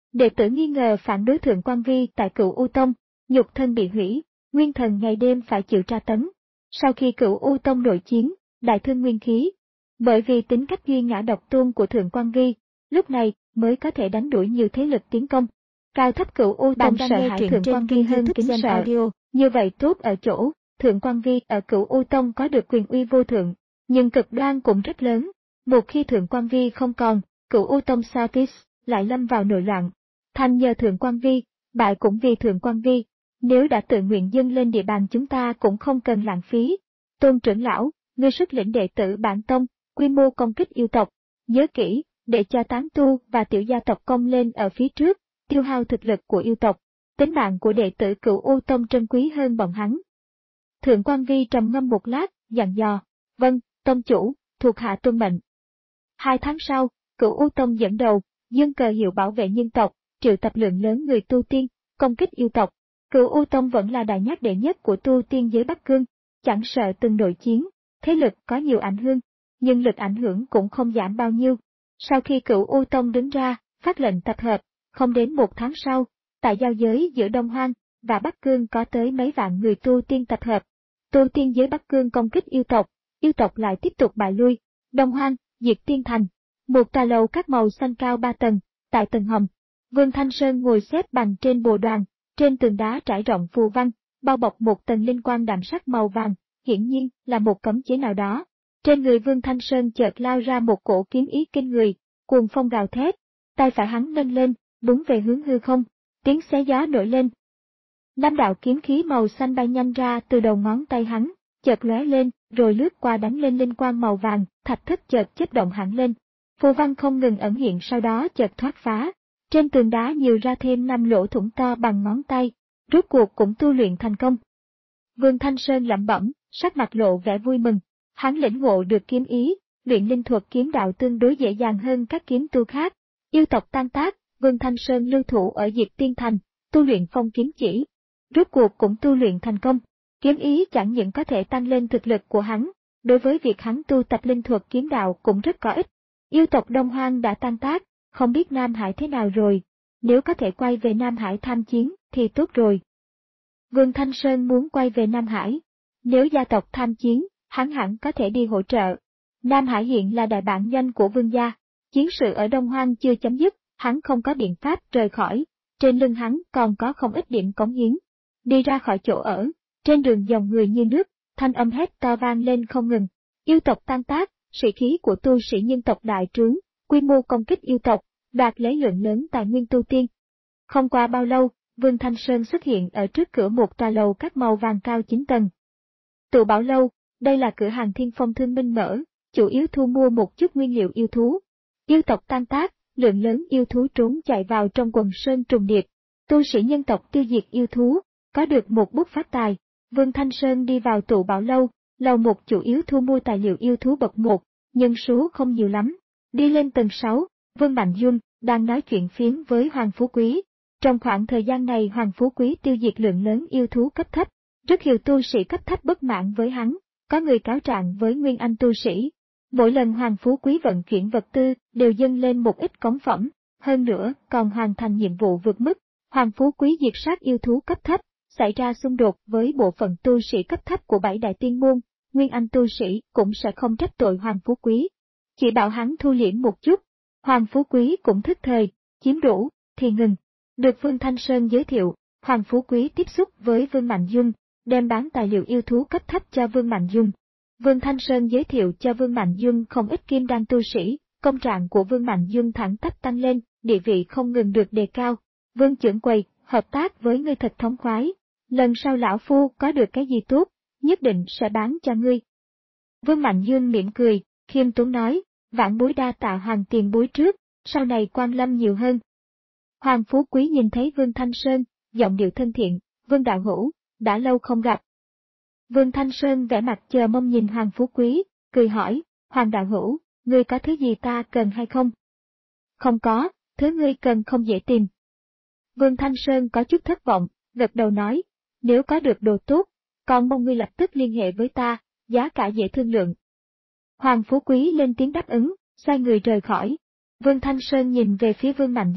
Đệ tử nghi ngờ phản đối Thượng Quan Vi tại Cửu U Tông, nhục thân bị hủy, nguyên thần ngày đêm phải chịu tra tấn. Sau khi Cửu U Tông nội chiến, đại thương nguyên khí, bởi vì tính cách duy ngã độc tôn của Thượng Quan Vi, lúc này mới có thể đánh đuổi nhiều thế lực tiến công. Cao thấp Cửu U Tông sợ hãi Thượng Quan Vi hơn kính sợ audio, như vậy tốt ở chỗ, Thượng Quan Vi ở Cửu U Tông có được quyền uy vô thượng, nhưng cực đoan cũng rất lớn. Một khi Thượng Quan Vi không còn, Cửu U Tông Southeast lại lâm vào nội loạn. Thành nhờ Thượng Quan Vi, bại cũng vì Thượng Quan Vi. Nếu đã tự nguyện dâng lên địa bàn chúng ta cũng không cần lãng phí. Tôn trưởng lão, ngươi xuất lĩnh đệ tử bản tông, quy mô công kích yêu tộc. Nhớ kỹ, để cho tán tu và tiểu gia tộc công lên ở phía trước, tiêu hao thực lực của yêu tộc. Tính mạng của đệ tử Cửu U Tông trân quý hơn bọn hắn. Thượng Quan Vi trầm ngâm một lát, dặn dò. Vâng, tông chủ, thuộc hạ tuân mệnh. Hai tháng sau, Cửu U Tông dẫn đầu, dương cờ hiệu bảo vệ nhân tộc, triệu tập lượng lớn người tu tiên, công kích yêu tộc. Cửu U Tông vẫn là đại nhát đệ nhất của tu tiên giới Bắc Cương, chẳng sợ từng nội chiến, thế lực có nhiều ảnh hưởng, nhưng lực ảnh hưởng cũng không giảm bao nhiêu. Sau khi Cửu U Tông đứng ra, phát lệnh tập hợp, không đến một tháng sau, tại giao giới giữa Đông Hoang và Bắc Cương có tới mấy vạn người tu tiên tập hợp. Tu tiên giới Bắc Cương công kích yêu tộc, yêu tộc lại tiếp tục bại lui. Đông Hoang, Diệt Tiên Thành, một tòa lầu các màu xanh cao ba tầng, tại tầng hầm. Vương Thanh Sơn ngồi xếp bằng trên bồ đoàn, trên tường đá trải rộng phù văn, bao bọc một tầng linh quang đạm sắc màu vàng, hiển nhiên là một cấm chế nào đó. Trên người Vương Thanh Sơn chợt lao ra một cổ kiếm ý kinh người, cuồng phong gào thét, tay phải hắn nâng lên, đúng về hướng hư không, tiếng xé gió nổi lên. Năm đạo kiếm khí màu xanh bay nhanh ra từ đầu ngón tay hắn, chợt lóe lên, rồi lướt qua đánh lên linh quang màu vàng, thạch thất chợt chớp động hẳn lên. Phù văn không ngừng ẩn hiện sau đó chợt thoát phá. Trên tường đá nhiều ra thêm năm lỗ thủng to bằng ngón tay, rốt cuộc cũng tu luyện thành công. Vương Thanh Sơn lẩm bẩm, sắc mặt lộ vẻ vui mừng, hắn lĩnh ngộ được kiếm ý, luyện linh thuật kiếm đạo tương đối dễ dàng hơn các kiếm tu khác. Yêu tộc tan tác, Vương Thanh Sơn lưu thủ ở Diệt Tiên Thành, tu luyện phong kiếm chỉ, rốt cuộc cũng tu luyện thành công. Kiếm ý chẳng những có thể tăng lên thực lực của hắn, đối với việc hắn tu tập linh thuật kiếm đạo cũng rất có ích. Yêu tộc Đông Hoang đã tan tác, không biết Nam Hải thế nào rồi, nếu có thể quay về Nam Hải tham chiến thì tốt rồi. Vương Thanh Sơn muốn quay về Nam Hải, nếu gia tộc tham chiến, hắn hẳn có thể đi hỗ trợ. Nam Hải hiện là đại bản doanh của Vương gia, chiến sự ở Đông Hoang chưa chấm dứt, hắn không có biện pháp rời khỏi, trên lưng hắn còn có không ít điểm cống hiến. Đi ra khỏi chỗ ở, trên đường dòng người như nước, thanh âm hét to vang lên không ngừng. Yêu tộc tan tác, sĩ khí của tu sĩ nhân tộc đại trướng, quy mô công kích yêu tộc, đoạt lấy lượng lớn tài nguyên tu tiên. Không qua bao lâu, Vương Thanh Sơn xuất hiện ở trước cửa một tòa lầu các màu vàng cao chín tầng. Tụ Bảo Lâu, đây là cửa hàng Thiên Phong Thương Minh mở, chủ yếu thu mua một chút nguyên liệu yêu thú. Yêu tộc tan tác, lượng lớn yêu thú trốn chạy vào trong quần sơn trùng điệp. Tu sĩ nhân tộc tiêu diệt yêu thú, có được một bút phát tài. Vương Thanh Sơn đi vào Tụ Bảo Lâu, lầu một chủ yếu thu mua tài liệu yêu thú bậc một, nhân số không nhiều lắm. Đi lên tầng sáu, Vương Mạnh Dung đang nói chuyện phiếm với Hoàng Phú Quý. Trong khoảng thời gian này Hoàng Phú Quý tiêu diệt lượng lớn yêu thú cấp thấp, rất nhiều tu sĩ cấp thấp bất mãn với hắn, có người cáo trạng với Nguyên Anh tu sĩ. Mỗi lần Hoàng Phú Quý vận chuyển vật tư đều dâng lên một ít cống phẩm, hơn nữa còn hoàn thành nhiệm vụ vượt mức. Hoàng Phú Quý diệt sát yêu thú cấp thấp, xảy ra xung đột với bộ phận tu sĩ cấp thấp của bảy đại tiên môn, Nguyên Anh tu sĩ cũng sẽ không trách tội Hoàng Phú Quý, chỉ bảo hắn thu liễm một chút. Hoàng Phú Quý cũng thức thời, chiếm đủ thì ngừng. Được Vương Thanh Sơn giới thiệu, Hoàng Phú Quý tiếp xúc với Vương Mạnh Dung, đem bán tài liệu yêu thú cấp thấp cho Vương Mạnh Dung. Vương Thanh Sơn giới thiệu cho Vương Mạnh Dung không ít kim đan tu sĩ, công trạng của Vương Mạnh Dung thẳng tắp tăng lên, địa vị không ngừng được đề cao. Vương trưởng quầy, hợp tác với ngươi thật thống khoái, lần sau lão phu có được cái gì tốt, nhất định sẽ bán cho ngươi. Vương Mạnh Dung mỉm cười, khiêm tốn nói, vãn bối đa tạ Hoàng tiền bối trước, sau này quan lâm nhiều hơn. Hoàng Phú Quý nhìn thấy Vương Thanh Sơn, giọng điệu thân thiện, Vương đạo hữu, đã lâu không gặp. Vương Thanh Sơn vẻ mặt chờ mong nhìn Hoàng Phú Quý, cười hỏi, Hoàng đạo hữu, ngươi có thứ gì ta cần hay không? Không có, thứ ngươi cần không dễ tìm. Vương Thanh Sơn có chút thất vọng, gật đầu nói, nếu có được đồ tốt, còn mong ngươi lập tức liên hệ với ta, giá cả dễ thương lượng. Hoàng Phú Quý lên tiếng đáp ứng, xoay người rời khỏi. Vương Thanh Sơn nhìn về phía Vương Mạnh Dung,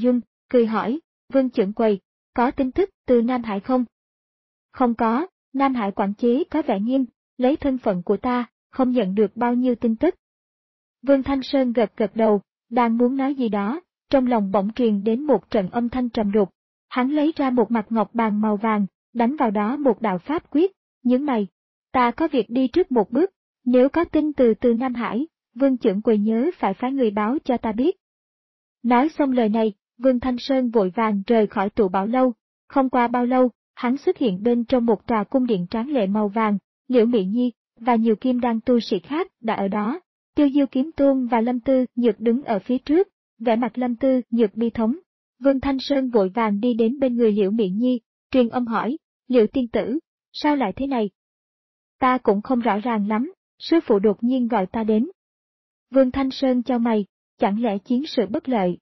cười hỏi, Vương trưởng quầy, có tin tức từ Nam Hải không? Không có, Nam Hải quản chế có vẻ nghiêm, lấy thân phận của ta, không nhận được bao nhiêu tin tức. Vương Thanh Sơn gật gật đầu, đang muốn nói gì đó, trong lòng bỗng truyền đến một trận âm thanh trầm đục. Hắn lấy ra một mặt ngọc bàn màu vàng, đánh vào đó một đạo pháp quyết, nhướng mày. Ta có việc đi trước một bước, nếu có tin từ từ Nam Hải, Vương trưởng quầy nhớ phải phái người báo cho ta biết. Nói xong lời này, Vương Thanh Sơn vội vàng rời khỏi tụ bảo lâu. Không qua bao lâu, hắn xuất hiện bên trong một tòa cung điện tráng lệ màu vàng, Liễu Mị Nhi và nhiều kim đan tu sĩ khác đã ở đó. Tiêu Diêu Kiếm Tôn và Lâm Tư Nhược đứng ở phía trước, vẻ mặt Lâm Tư Nhược bi thống. Vương Thanh Sơn vội vàng đi đến bên người Liễu Mị Nhi, truyền âm hỏi, Liễu tiên tử, sao lại thế này? Ta cũng không rõ ràng lắm, sư phụ đột nhiên gọi ta đến. Vương Thanh Sơn chau mày, chẳng lẽ chiến sự bất lợi?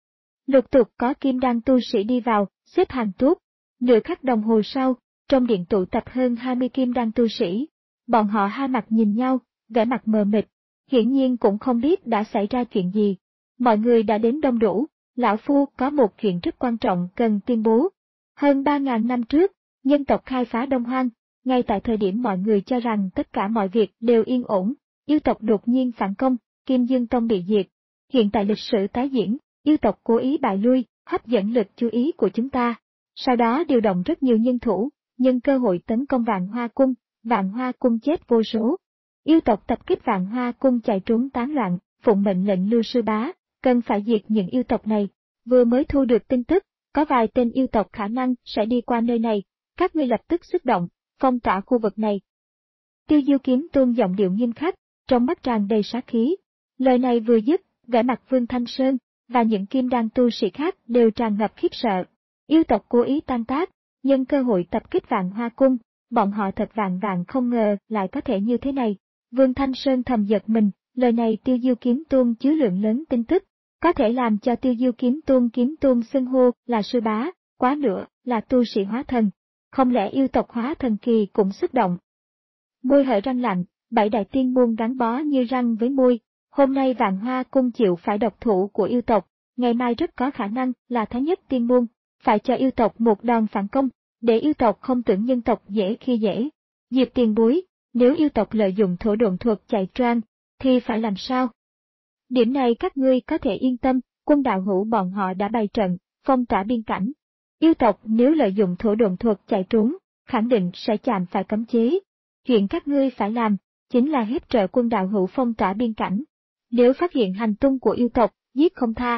Lục tục có kim đan tu sĩ đi vào, xếp hàng tốt. Nửa khắc đồng hồ sau, trong điện tụ tập hơn hai mươi kim đan tu sĩ. Bọn họ hai mặt nhìn nhau, vẻ mặt mờ mịt, hiển nhiên cũng không biết đã xảy ra chuyện gì. Mọi người đã đến đông đủ, lão phu có một chuyện rất quan trọng cần tuyên bố. Hơn ba ngàn năm trước, nhân tộc khai phá Đông Hoang, ngay tại thời điểm mọi người cho rằng tất cả mọi việc đều yên ổn, yêu tộc đột nhiên phản công, Kim Dương Tông bị diệt. Hiện tại lịch sử tái diễn, yêu tộc cố ý bại lui, hấp dẫn lực chú ý của chúng ta. Sau đó điều động rất nhiều nhân thủ, nhân cơ hội tấn công Vạn Hoa Cung, Vạn Hoa Cung chết vô số. Yêu tộc tập kích Vạn Hoa Cung chạy trốn tán loạn, phụng mệnh lệnh Lưu Sư Bá, cần phải diệt những yêu tộc này. Vừa mới thu được tin tức, có vài tên yêu tộc khả năng sẽ đi qua nơi này, các ngươi lập tức xuất động, phong tỏa khu vực này. Tiêu Diêu Kiếm Tôn giọng điệu nghiêm khắc, trong mắt tràn đầy sát khí. Lời này vừa dứt, vẻ mặt Vương Thanh Sơn và những kim đan tu sĩ khác đều tràn ngập khiếp sợ. Yêu tộc cố ý tan tác, nhân cơ hội tập kích Vạn Hoa Cung, bọn họ thật vạn vạn không ngờ lại có thể như thế này. Vương Thanh Sơn thầm giật mình, lời này Tiêu Diêu Kiếm Tôn chứa lượng lớn tin tức, có thể làm cho Tiêu Diêu Kiếm Tôn Kiếm Tôn xưng hô là sư bá, quá nữa là tu sĩ hóa thần. Không lẽ yêu tộc hóa thần kỳ cũng xuất động? Môi hở răng lạnh, bảy đại tiên môn gắn bó như răng với môi. Hôm nay Vạn Hoa Cung chịu phải độc thủ của yêu tộc, ngày mai rất có khả năng là Thái Nhất Tiên Môn, phải cho yêu tộc một đòn phản công, để yêu tộc không tưởng nhân tộc dễ khi dễ. Diệp tiền bối, nếu yêu tộc lợi dụng thổ độn thuật chạy tràn, thì phải làm sao? Điểm này các ngươi có thể yên tâm, quân đạo hữu bọn họ đã bày trận, phong tỏa biên cảnh. Yêu tộc nếu lợi dụng thổ độn thuật chạy trốn, khẳng định sẽ chạm phải cấm chế. Chuyện các ngươi phải làm, chính là hiệp trợ quân đạo hữu phong tỏa biên cảnh. Nếu phát hiện hành tung của yêu tộc, giết không tha.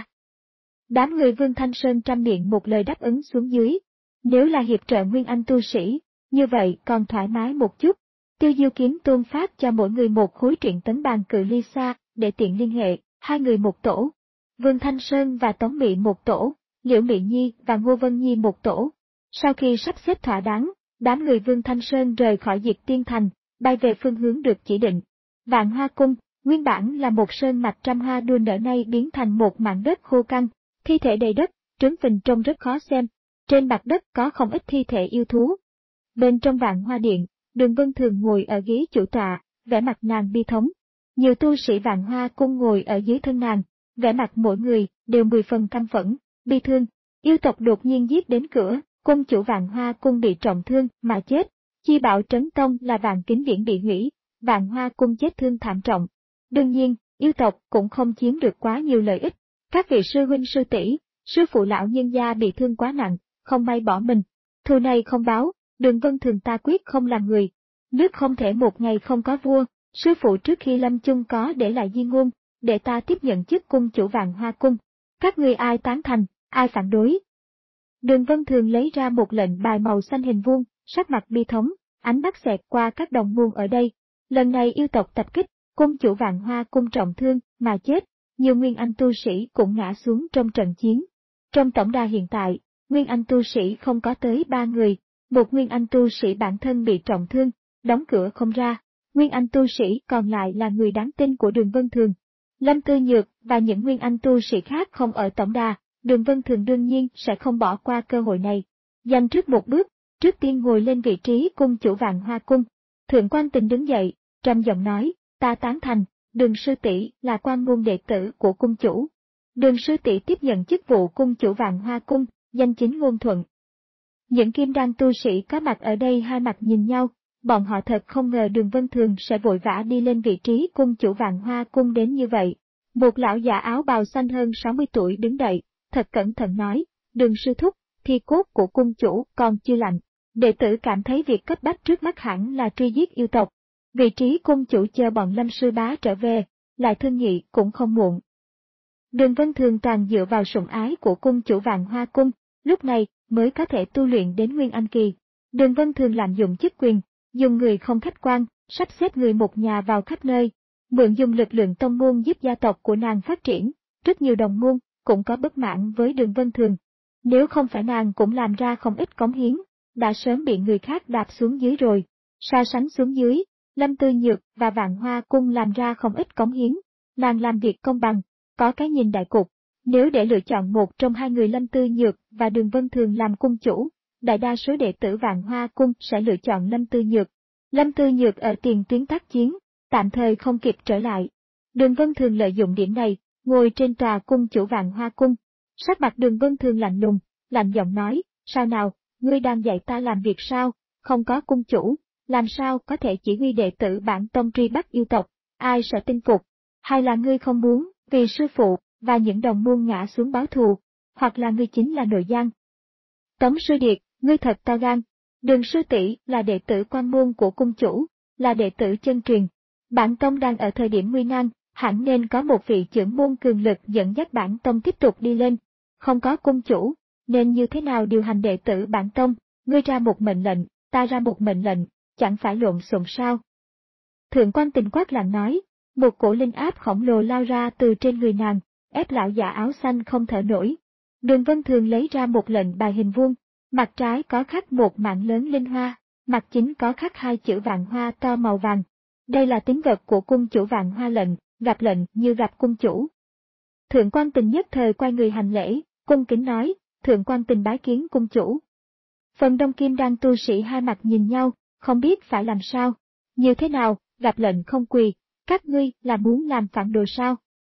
Đám người Vương Thanh Sơn trăm miệng một lời đáp ứng xuống dưới. Nếu là hiệp trợ Nguyên Anh tu sĩ, như vậy còn thoải mái một chút. Tiêu Diêu Kiếm Tôn phát cho mỗi người một khối truyện tấn bàn cự ly xa, để tiện liên hệ, hai người một tổ. Vương Thanh Sơn và Tống Mị một tổ, Liễu Mị Nhi và Ngô Vân Nhi một tổ. Sau khi sắp xếp thỏa đáng, đám người Vương Thanh Sơn rời khỏi Diệt Tiên Thành, bay về phương hướng được chỉ định. Vạn Hoa Cung, nguyên bản là một sơn mạch trăm hoa đua nở nay biến thành một mảng đất khô cằn, thi thể đầy đất, trứng phình trông rất khó xem. Trên mặt đất có không ít thi thể yêu thú. Bên trong Vạn Hoa Điện, Đường Vân Thường ngồi ở ghế chủ tọa, vẻ mặt nàng bi thống. Nhiều tu sĩ Vạn Hoa Cung ngồi ở dưới thân nàng, vẻ mặt mỗi người đều mười phần căm phẫn, bi thương. Yêu tộc đột nhiên giết đến cửa, cung chủ Vạn Hoa Cung bị trọng thương mà chết. Chi bảo Trấn Tông là Vạn Kính Viễn bị hủy, Vạn Hoa Cung chết thương thảm trọng. Đương nhiên, yêu tộc cũng không chiếm được quá nhiều lợi ích. Các vị sư huynh sư tỷ, sư phụ lão nhân gia bị thương quá nặng, không may bỏ mình. Thù này không báo, Đường Vân Thường ta quyết không làm người. Nước không thể một ngày không có vua, sư phụ trước khi lâm chung có để lại di ngôn, để ta tiếp nhận chức cung chủ Vạn Hoa Cung. Các người ai tán thành, ai phản đối? Đường Vân Thường lấy ra một lệnh bài màu xanh hình vuông, sắc mặt bi thống, ánh mắt xẹt qua các đồng môn ở đây. Lần này yêu tộc tập kích, cung chủ Vạn Hoa Cung trọng thương mà chết, nhiều Nguyên Anh tu sĩ cũng ngã xuống trong trận chiến. Trong tổng đà hiện tại, Nguyên Anh tu sĩ không có tới ba người, một Nguyên Anh tu sĩ bản thân bị trọng thương, đóng cửa không ra. Nguyên Anh tu sĩ còn lại là người đáng tin của Đường Vân Thường. Lâm Tư Nhược và những Nguyên Anh tu sĩ khác không ở tổng đà, Đường Vân Thường đương nhiên sẽ không bỏ qua cơ hội này. Dành trước một bước, trước tiên ngồi lên vị trí cung chủ Vạn Hoa Cung. Thượng Quan Tình đứng dậy, trầm giọng nói, ta tán thành, Đường sư tỷ là quan môn đệ tử của cung chủ. Đường sư tỷ tiếp nhận chức vụ cung chủ Vạn Hoa Cung, danh chính ngôn thuận. Những kim đan tu sĩ có mặt ở đây hai mặt nhìn nhau, bọn họ thật không ngờ Đường Vân Thường sẽ vội vã đi lên vị trí cung chủ Vạn Hoa Cung đến như vậy. Một lão già áo bào xanh hơn sáu mươi tuổi đứng đậy, thật cẩn thận nói, Đường sư thúc, thi cốt của cung chủ còn chưa lạnh. Đệ tử cảm thấy việc cấp bách trước mắt hẳn là truy giết yêu tộc. Vị trí cung chủ chờ bọn Lâm sư bá trở về, lại thương nghị cũng không muộn. Đường Vân Thường toàn dựa vào sủng ái của cung chủ Vạn Hoa Cung, lúc này mới có thể tu luyện đến Nguyên Anh Kỳ. Đường Vân Thường lạm dụng chức quyền, dùng người không khách quan, sắp xếp người một nhà vào khắp nơi, mượn dùng lực lượng tông môn giúp gia tộc của nàng phát triển, rất nhiều đồng môn cũng có bất mãn với Đường Vân Thường. Nếu không phải nàng cũng làm ra không ít cống hiến, đã sớm bị người khác đạp xuống dưới rồi. So sánh xuống dưới, Lâm Tư Nhược và Vạn Hoa Cung làm ra không ít cống hiến, nàng làm việc công bằng, có cái nhìn đại cục. Nếu để lựa chọn một trong hai người Lâm Tư Nhược và Đường Vân Thường làm cung chủ, đại đa số đệ tử Vạn Hoa Cung sẽ lựa chọn Lâm Tư Nhược. Lâm Tư Nhược ở tiền tuyến tác chiến, tạm thời không kịp trở lại. Đường Vân Thường lợi dụng điểm này, ngồi trên tòa cung chủ Vạn Hoa Cung. Sắc mặt Đường Vân Thường lạnh lùng, lạnh giọng nói, sao nào, ngươi đang dạy ta làm việc sao, không có cung chủ, làm sao có thể chỉ huy đệ tử bản tông truy bắt yêu tộc, ai sẽ tin phục, hay là ngươi không muốn, vì sư phụ và những đồng môn ngã xuống báo thù, hoặc là ngươi chính là nội gian. Tống Sư Điệt, ngươi thật to gan. Đường sư tỷ là đệ tử quan môn của cung chủ, là đệ tử chân truyền. Bản tông đang ở thời điểm nguy nan, hẳn nên có một vị trưởng môn cường lực dẫn dắt bản tông tiếp tục đi lên. Không có cung chủ, nên như thế nào điều hành đệ tử bản tông, ngươi ra một mệnh lệnh, ta ra một mệnh lệnh, chẳng phải lộn xộn sao. Thượng quan Tình quát lạnh nói, một cổ linh áp khổng lồ lao ra từ trên người nàng, ép lão già áo xanh không thở nổi. Đường Vân Thường lấy ra một lệnh bài hình vuông, mặt trái có khắc một mảng lớn linh hoa, mặt chính có khắc hai chữ Vạn Hoa to màu vàng. Đây là tín vật của cung chủ Vạn Hoa lệnh, gặp lệnh như gặp cung chủ. Thượng quan Tình nhất thời quay người hành lễ, cung kính nói, Thượng quan Tình bái kiến cung chủ. Phần đông kim đan tu sĩ hai mặt nhìn nhau, không biết phải làm sao. Như thế nào, gặp lệnh không quỳ, các ngươi là muốn làm phản đồ sao?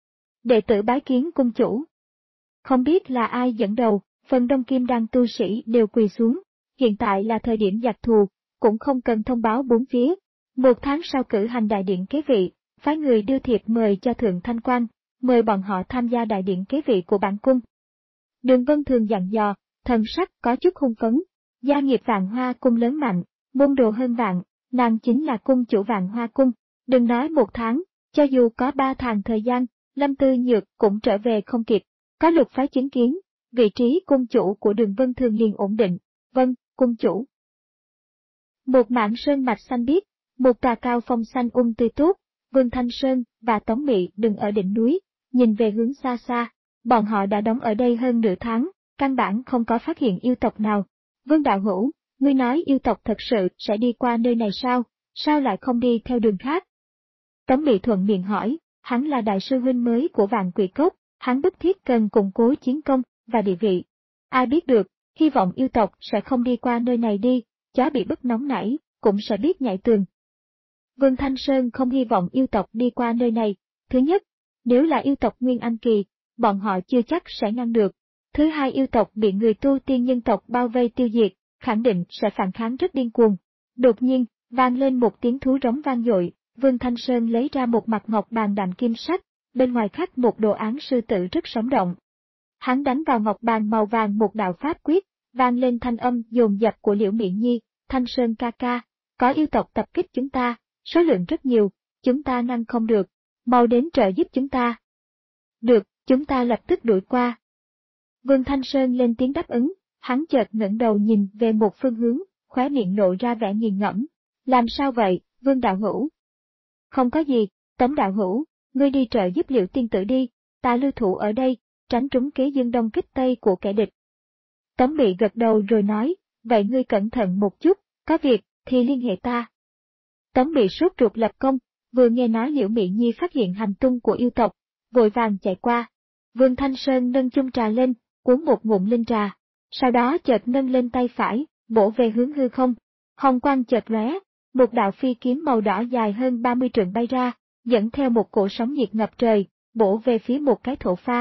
Đệ tử bái kiến cung chủ. Không biết là ai dẫn đầu, phần đông kim đan tu sĩ đều quỳ xuống, hiện tại là thời điểm giặc thù, cũng không cần thông báo bốn phía. Một tháng sau cử hành đại điện kế vị, phái người đưa thiệp mời cho Thượng Thanh Quan, mời bọn họ tham gia đại điện kế vị của bản cung. Đường Vân Thường dặn dò, thần sắc có chút hung phấn, gia nghiệp Vạn Hoa Cung lớn mạnh, môn đồ hơn vạn, nàng chính là cung chủ Vạn Hoa Cung, đừng nói một tháng, cho dù có ba tháng thời gian, Lâm Tư Nhược cũng trở về không kịp, có lục phái chứng kiến, vị trí cung chủ của Đường Vân Thường liền ổn định, vâng, cung chủ. Một mảng sơn mạch xanh biếc, một tà cao phong xanh um tươi tốt, Vương Thanh Sơn và Tống Mị đứng ở đỉnh núi, nhìn về hướng xa xa, bọn họ đã đóng ở đây hơn nửa tháng, căn bản không có phát hiện yêu tộc nào. Vương Đạo Hữu, ngươi nói yêu tộc thật sự sẽ đi qua nơi này sao, sao lại không đi theo đường khác? Tống Mị thuận miệng hỏi, hắn là đại sư huynh mới của Vạn Quỷ Cốc, hắn bức thiết cần củng cố chiến công và địa vị. Ai biết được, hy vọng yêu tộc sẽ không đi qua nơi này đi, chó bị bức nóng nảy, cũng sẽ biết nhảy tường. Vương Thanh Sơn không hy vọng yêu tộc đi qua nơi này. Thứ nhất, nếu là yêu tộc Nguyên Anh Kỳ, bọn họ chưa chắc sẽ ngăn được. Thứ hai, yêu tộc bị người tu tiên nhân tộc bao vây tiêu diệt, khẳng định sẽ phản kháng rất điên cuồng. Đột nhiên, vang lên một tiếng thú rống vang dội, Vương Thanh Sơn lấy ra một mặt ngọc bàn đạm kim sắc, bên ngoài khắc một đồ án sư tử rất sống động. Hắn đánh vào ngọc bàn màu vàng một đạo pháp quyết, vang lên thanh âm dồn dập của Liễu Mị Nhi, Thanh Sơn ca ca, có yêu tộc tập kích chúng ta, số lượng rất nhiều, chúng ta ngăn không được, mau đến trợ giúp chúng ta. Được, chúng ta lập tức đuổi qua. Vương Thanh Sơn lên tiếng đáp ứng, hắn chợt ngẩng đầu nhìn về một phương hướng, khóe miệng lộ ra vẻ nghiền ngẫm. Làm sao vậy, Vương Đạo Hữu? Không có gì, Tống Đạo Hữu, ngươi đi trợ giúp Liễu tiên tử đi, ta lưu thủ ở đây, tránh trúng kế dương đông kích tây của kẻ địch. Tống Mị gật đầu rồi nói, vậy ngươi cẩn thận một chút, có việc thì liên hệ ta. Tống Mị sốt ruột lập công, vừa nghe nói Liễu Mị Nhi phát hiện hành tung của yêu tộc, vội vàng chạy qua. Vương Thanh Sơn nâng chung trà lên, uống một ngụm linh trà, sau đó chợt nâng lên tay phải, bổ về hướng hư không. Hồng quang chợt lóe, một đạo phi kiếm màu đỏ dài hơn ba mươi trượng bay ra, dẫn theo một cổ sóng nhiệt ngập trời, bổ về phía một cái thổ pha.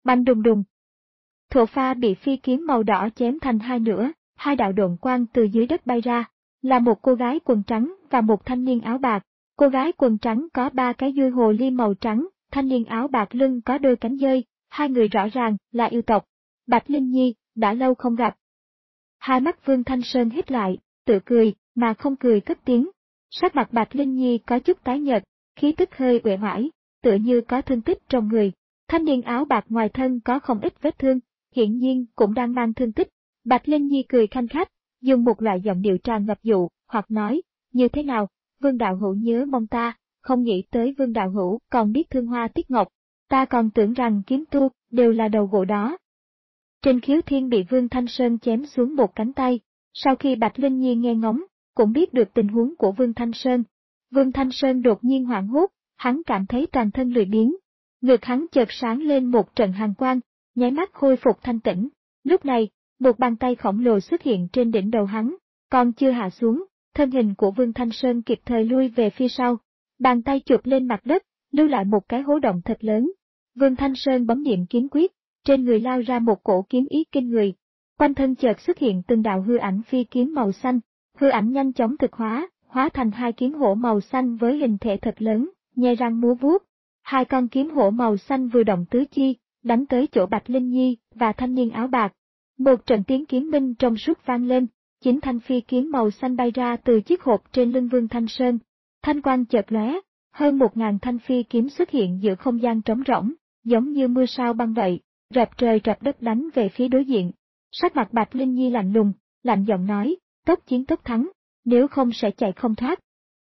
Bành đùng đùng. Thổ pha bị phi kiếm màu đỏ chém thành hai nửa, hai đạo độn quang từ dưới đất bay ra, là một cô gái quần trắng và một thanh niên áo bạc. Cô gái quần trắng có ba cái đuôi hồ ly màu trắng, thanh niên áo bạc lưng có đôi cánh dơi, hai người rõ ràng là yêu tộc. Bạch Linh Nhi, đã lâu không gặp. Hai mắt Vương Thanh Sơn hít lại, tự cười, mà không cười cất tiếng. Sắc mặt Bạch Linh Nhi có chút tái nhợt, khí tức hơi uể oải, tựa như có thương tích trong người. Thanh niên áo bạc ngoài thân có không ít vết thương, hiển nhiên cũng đang mang thương tích. Bạch Linh Nhi cười khanh khách, dùng một loại giọng điệu tràn ngập dụ, hoặc nói, như thế nào, Vương đạo hữu nhớ mong ta, không nghĩ tới Vương đạo hữu còn biết thương hoa tiếc ngọc, ta còn tưởng rằng kiếm tu đều là đầu gỗ đó. Trên Khiếu Thiên bị Vương Thanh Sơn chém xuống một cánh tay, sau khi Bạch Linh Nhi nghe ngóng, cũng biết được tình huống của Vương Thanh Sơn. Vương Thanh Sơn đột nhiên hoảng hốt, hắn cảm thấy toàn thân lười biếng. Ngực hắn chợt sáng lên một trận hàn quang, nháy mắt khôi phục thanh tĩnh. Lúc này, một bàn tay khổng lồ xuất hiện trên đỉnh đầu hắn, còn chưa hạ xuống, thân hình của Vương Thanh Sơn kịp thời lui về phía sau. Bàn tay chụp lên mặt đất, lưu lại một cái hố động thật lớn. Vương Thanh Sơn bấm niệm kiếm quyết, trên người lao ra một cổ kiếm ý kinh người. Quanh thân chợt xuất hiện từng đạo hư ảnh phi kiếm màu xanh, hư ảnh nhanh chóng thực hóa, hóa thành hai kiếm hổ màu xanh với hình thể thật lớn, nhe răng múa vuốt. Hai con kiếm hổ màu xanh vừa động tứ chi, đánh tới chỗ Bạch Linh Nhi và thanh niên áo bạc. Một trận tiếng kiếm minh trong suốt vang lên, chín thanh phi kiếm màu xanh bay ra từ chiếc hộp trên lưng Vương Thanh Sơn. Thanh quang chợt lóe, hơn một ngàn thanh phi kiếm xuất hiện giữa không gian trống rỗng, giống như mưa sao băng vậy, rập trời rập đất đánh về phía đối diện. Sắc mặt Bạch Linh Nhi lạnh lùng, lạnh giọng nói, tốc chiến tốc thắng, nếu không sẽ chạy không thoát.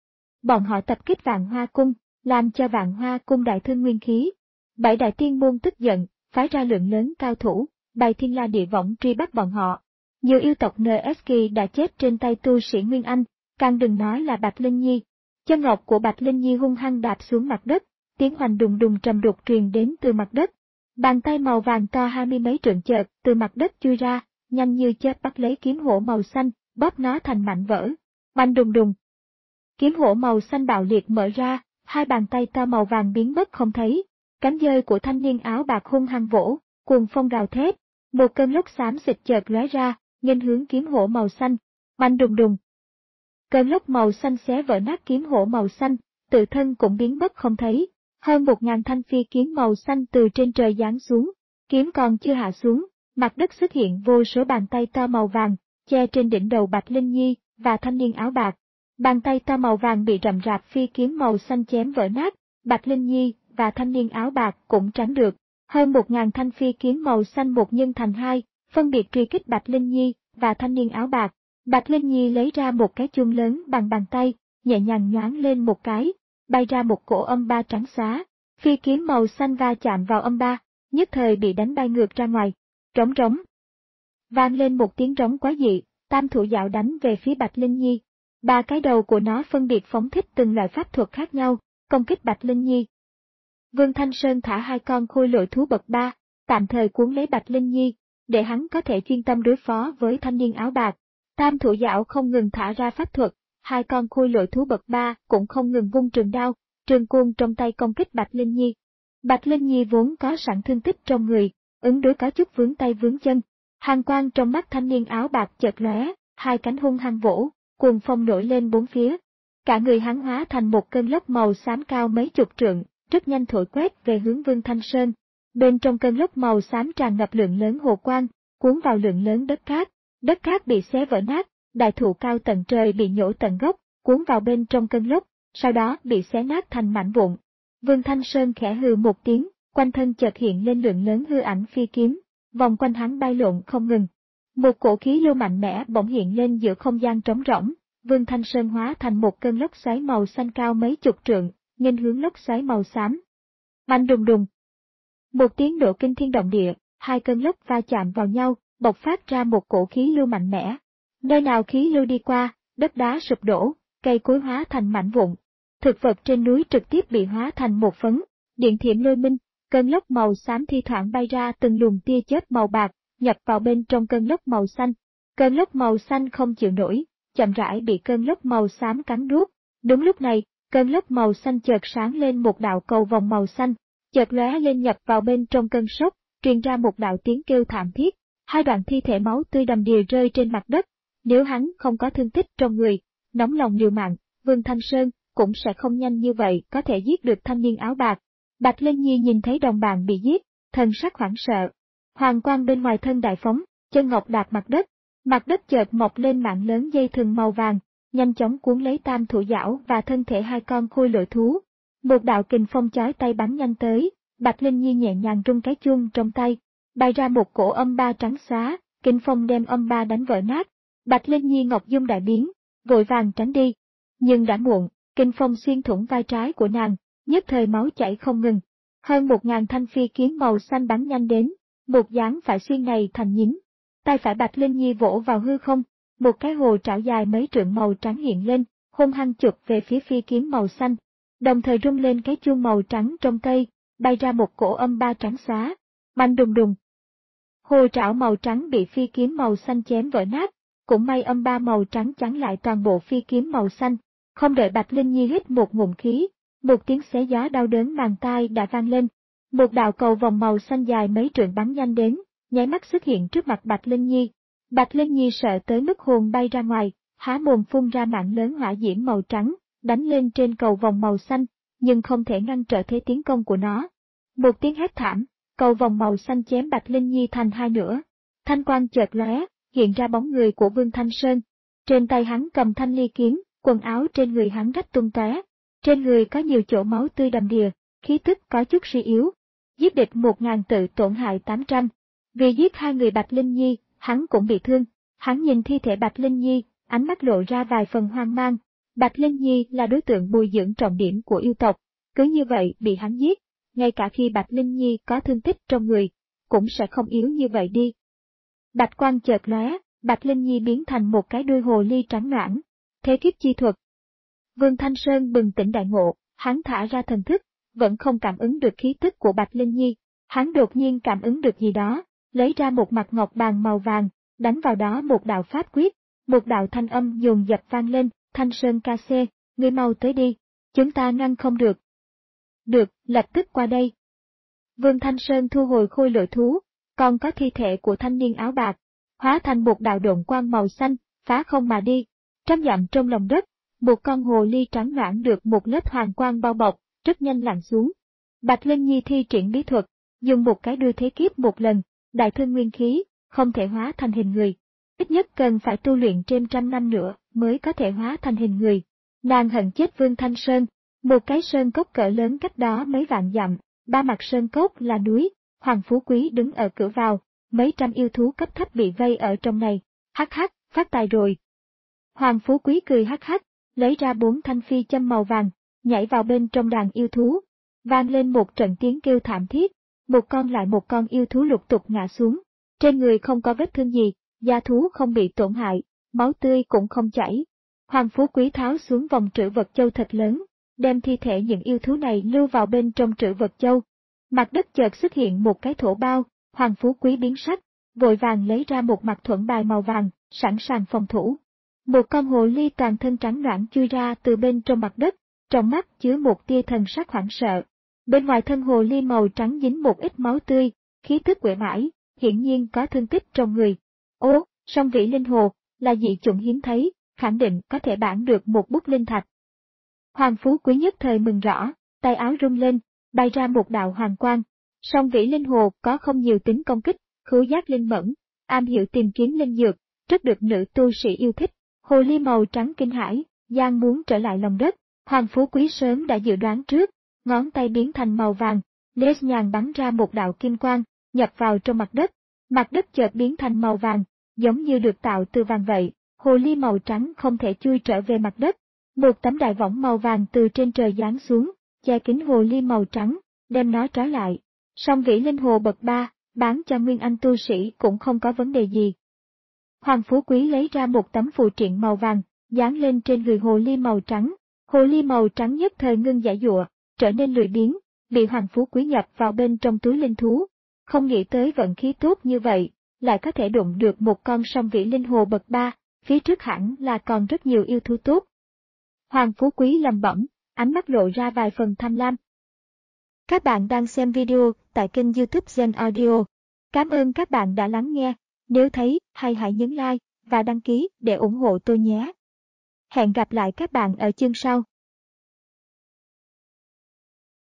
Bọn họ tập kích Vạn Hoa Cung, làm cho Vạn Hoa Cung đại thương nguyên khí. Bảy đại tiên môn tức giận, phái ra lượng lớn cao thủ, bày thiên la địa võng truy bắt bọn họ. Nhiều yêu tộc en ét ca đã chết trên tay tu sĩ Nguyên Anh, càng đừng nói là Bạch Linh Nhi. Chân ngọc của Bạch Linh Nhi hung hăng đạp xuống mặt đất, tiếng hoành đùng đùng trầm đục truyền đến từ mặt đất. Bàn tay màu vàng to hai mươi mấy trượng chợt từ mặt đất chui ra, nhanh như chớp bắt lấy kiếm hổ màu xanh, bóp nó thành mảnh vỡ. Oanh đùng đùng. Kiếm hổ màu xanh bạo liệt mở ra, hai bàn tay to màu vàng biến mất không thấy. Cánh dơi của thanh niên áo bạc hung hăng vỗ, cuồng phong gào thét. Một cơn lốc xám xịt chợt lóe ra, nghênh hướng kiếm hổ màu xanh. Oanh đùng đùng. Cơn lốc màu xanh xé vỡ nát kiếm hổ màu xanh, tự thân cũng biến mất không thấy. Hơn một ngàn thanh phi kiếm màu xanh từ trên trời giáng xuống, kiếm còn chưa hạ xuống, mặt đất xuất hiện vô số bàn tay to màu vàng, che trên đỉnh đầu Bạch Linh Nhi và thanh niên áo bạc. Bàn tay to màu vàng bị rậm rạp phi kiếm màu xanh chém vỡ nát, Bạch Linh Nhi và thanh niên áo bạc cũng tránh được. Hơn một ngàn thanh phi kiếm màu xanh một nhân thành hai, phân biệt truy kích Bạch Linh Nhi và thanh niên áo bạc. Bạch Linh Nhi lấy ra một cái chuông lớn bằng bàn tay, nhẹ nhàng nhoáng lên một cái, bay ra một cổ âm ba trắng xóa. Phi kiếm màu xanh va chạm vào âm ba, nhất thời bị đánh bay ngược ra ngoài. Trống trống. Vang lên một tiếng trống quá dị, tam thủ dạo đánh về phía Bạch Linh Nhi. Ba cái đầu của nó phân biệt phóng thích từng loại pháp thuật khác nhau, công kích Bạch Linh Nhi. Vương Thanh Sơn thả hai con khôi lỗi thú bậc ba, tạm thời cuốn lấy Bạch Linh Nhi, để hắn có thể chuyên tâm đối phó với thanh niên áo bạc. Tam thủ dạo không ngừng thả ra pháp thuật, hai con khôi lỗi thú bậc ba cũng không ngừng vung trường đao, trường côn trong tay công kích Bạch Linh Nhi. Bạch Linh Nhi vốn có sẵn thương tích trong người, ứng đối có chút vướng tay vướng chân. Hàn quang trong mắt thanh niên áo bạc chợt lóe, hai cánh hung hăng vỗ, cuồng phong nổi lên bốn phía. Cả người hắn hóa thành một cơn lốc màu xám cao mấy chục trượng, rất nhanh thổi quét về hướng Vương Thanh Sơn. Bên trong cơn lốc màu xám tràn ngập lượng lớn hồ quang, cuốn vào lượng lớn đất cát. Đất cát bị xé vỡ nát, đại thụ cao tận trời bị nhổ tận gốc, cuốn vào bên trong cơn lốc, sau đó bị xé nát thành mảnh vụn. Vương Thanh Sơn khẽ hừ một tiếng, quanh thân chợt hiện lên lượng lớn hư ảnh phi kiếm, vòng quanh hắn bay lộn không ngừng. Một cổ khí lưu mạnh mẽ bỗng hiện lên giữa không gian trống rỗng, Vương Thanh Sơn hóa thành một cơn lốc xoáy màu xanh cao mấy chục trượng, nghênh hướng lốc xoáy màu xám. Oanh đùng đùng. Một tiếng nổ kinh thiên động địa, hai cơn lốc va chạm vào nhau, bộc phát ra một cổ khí lưu mạnh mẽ. Nơi nào khí lưu đi qua, đất đá sụp đổ, cây cối hóa thành mảnh vụn. Thực vật trên núi trực tiếp bị hóa thành một phấn, điện thiểm lôi minh, cơn lốc màu xám thi thoảng bay ra từng luồng tia chớp màu bạc, nhập vào bên trong cơn lốc màu xanh. Cơn lốc màu xanh không chịu nổi, chậm rãi bị cơn lốc màu xám cắn nuốt. Đúng lúc này, cơn lốc màu xanh chợt sáng lên một đạo cầu vòng màu xanh, chợt lóe lên nhập vào bên trong cơn sốc, truyền ra một đạo tiếng kêu thảm thiết, hai đoạn thi thể máu tươi đầm đìa rơi trên mặt đất. Nếu hắn không có thương tích trong người, nóng lòng liều mạng, Vương Thanh Sơn cũng sẽ không nhanh như vậy có thể giết được thanh niên áo bạc. Bạch Linh Nhi nhìn thấy đồng bạn bị giết, thần sắc hoảng sợ. Hoàng quang bên ngoài thân đại phóng, chân ngọc đạp mặt đất, mặt đất chợt mọc lên mạng lớn dây thừng màu vàng, nhanh chóng cuốn lấy Tam Thủ Giảo và thân thể hai con khôi lỗi thú. Một đạo kình phong chói tay bắn nhanh tới, Bạch Linh Nhi nhẹ nhàng rung cái chuông trong tay, bay ra một cổ âm ba trắng xóa, kình phong đem âm ba đánh vỡ nát. Bạch Linh Nhi ngọc dung đại biến, vội vàng tránh đi. Nhưng đã muộn, kình phong xuyên thủng vai trái của nàng, nhất thời máu chảy không ngừng. Hơn một ngàn thanh phi kiếm màu xanh bắn nhanh đến, một dáng phải xuyên này thành nhím. Tay phải Bạch Linh Nhi vỗ vào hư không, một cái hồ trảo dài mấy trượng màu trắng hiện lên, hung hăng chụp về phía phi kiếm màu xanh. Đồng thời rung lên cái chuông màu trắng trong tay, bay ra một cổ âm ba trắng xóa, mạnh đùng đùng. Hồ trảo màu trắng bị phi kiếm màu xanh chém vỡ nát, cũng may âm ba màu trắng chắn lại toàn bộ phi kiếm màu xanh. Không đợi Bạch Linh Nhi hít một ngụm khí, một tiếng xé gió đau đớn màng tai đã vang lên. Một đạo cầu vòng màu xanh dài mấy trượng bắn nhanh đến, nháy mắt xuất hiện trước mặt Bạch Linh Nhi. Bạch Linh Nhi sợ tới mức hồn bay ra ngoài, há mồm phun ra mạng lớn hỏa diễm màu trắng, đánh lên trên cầu vòng màu xanh, nhưng không thể ngăn trở thế tiến công của nó. Một tiếng hét thảm, cầu vòng màu xanh chém Bạch Linh Nhi thành hai nửa. Thanh quang chợt lóe, hiện ra bóng người của Vương Thanh Sơn. Trên tay hắn cầm thanh ly kiếm, quần áo trên người hắn rách tung tóe, trên người có nhiều chỗ máu tươi đầm đìa, khí tức có chút suy yếu. Giết địch một ngàn tự tổn hại tám trăm. Vì giết hai người Bạch Linh Nhi, hắn cũng bị thương. Hắn nhìn thi thể Bạch Linh Nhi, ánh mắt lộ ra vài phần hoang mang. Bạch Linh Nhi là đối tượng bồi dưỡng trọng điểm của yêu tộc, cứ như vậy bị hắn giết, ngay cả khi Bạch Linh Nhi có thương tích trong người, cũng sẽ không yếu như vậy đi. Bạch quang chợt lóe, Bạch Linh Nhi biến thành một cái đuôi hồ ly trắng noãn. Thế kiếp chi thuật. Vương Thanh Sơn bừng tỉnh đại ngộ, hắn thả ra thần thức, vẫn không cảm ứng được khí tức của Bạch Linh Nhi. Hắn đột nhiên cảm ứng được gì đó, lấy ra một mặt ngọc bàn màu vàng, đánh vào đó một đạo pháp quyết, một đạo thanh âm dồn dập vang lên, Thanh Sơn ca xê, ngươi mau tới đi, chúng ta ngăn không được. Được, lập tức qua đây. Vương Thanh Sơn thu hồi khôi lỗi thú, còn có thi thể của thanh niên áo bạc, hóa thành một đạo độn quang màu xanh, phá không mà đi. Trăm dặm trong lòng đất, một con hồ ly trắng noãn được một lớp hoàng quang bao bọc, rất nhanh lặn xuống. Bạch Linh Nhi thi triển bí thuật, dùng một cái đuôi thế kiếp một lần, đại thương nguyên khí, không thể hóa thành hình người. Ít nhất cần phải tu luyện trên trăm năm nữa mới có thể hóa thành hình người. Nàng hận chết Vương Thanh Sơn, một cái sơn cốc cỡ lớn cách đó mấy vạn dặm, ba mặt sơn cốc là núi, Hoàng Phú Quý đứng ở cửa vào, mấy trăm yêu thú cấp thấp bị vây ở trong này. Hắc hắc, phát tài rồi. Hoàng Phú Quý cười hắc hắc, lấy ra bốn thanh phi châm màu vàng, nhảy vào bên trong đàn yêu thú. Vang lên một trận tiếng kêu thảm thiết, một con lại một con yêu thú lục tục ngã xuống. Trên người không có vết thương gì, da thú không bị tổn hại, máu tươi cũng không chảy. Hoàng Phú Quý tháo xuống vòng trữ vật châu thật lớn, đem thi thể những yêu thú này lưu vào bên trong trữ vật châu. Mặt đất chợt xuất hiện một cái thổ bao, Hoàng Phú Quý biến sắc, vội vàng lấy ra một mặt thuẫn bài màu vàng, sẵn sàng phòng thủ. Một con hồ ly toàn thân trắng noãn chui ra từ bên trong mặt đất, trong mắt chứa một tia thần sắc hoảng sợ. Bên ngoài thân hồ ly màu trắng dính một ít máu tươi, khí tức uể oải, hiển nhiên có thương tích trong người. Ố, song vĩ linh hồ, là dị chủng hiếm thấy, khẳng định có thể bản được một bút linh thạch. Hoàng Phú Quý nhất thời mừng rõ, tay áo rung lên, bay ra một đạo hoàng quang. Song vĩ linh hồ có không nhiều tính công kích, khứu giác linh mẫn, am hiểu tìm kiếm linh dược, rất được nữ tu sĩ yêu thích. Hồ ly màu trắng kinh hãi, gian muốn trở lại lòng đất. Hoàng Phú Quý sớm đã dự đoán trước, ngón tay biến thành màu vàng, lết nhàn bắn ra một đạo kim quang, nhập vào trong mặt đất. Mặt đất chợt biến thành màu vàng, giống như được tạo từ vàng vậy. Hồ ly màu trắng không thể chui trở về mặt đất. Một tấm đại võng màu vàng từ trên trời giáng xuống, che kín hồ ly màu trắng, đem nó trói lại. Song vĩ linh hồ bậc ba, bán cho nguyên anh tu sĩ cũng không có vấn đề gì. Hoàng Phú Quý lấy ra một tấm phù triện màu vàng, dán lên trên người hồ ly màu trắng. Hồ ly màu trắng nhất thời ngưng giãy giụa, trở nên lười biếng, bị Hoàng Phú Quý nhập vào bên trong túi linh thú. Không nghĩ tới vận khí tốt như vậy, lại có thể đụng được một con song vĩ linh hồ bậc ba, phía trước hẳn là còn rất nhiều yêu thú tốt. Hoàng Phú Quý lẩm bẩm, ánh mắt lộ ra vài phần tham lam. Các bạn đang xem video tại kênh YouTube Gen Audio. Cảm ơn các bạn đã lắng nghe. Nếu thấy hay hãy nhấn like và đăng ký để ủng hộ tôi nhé. Hẹn gặp lại các bạn ở chương sau.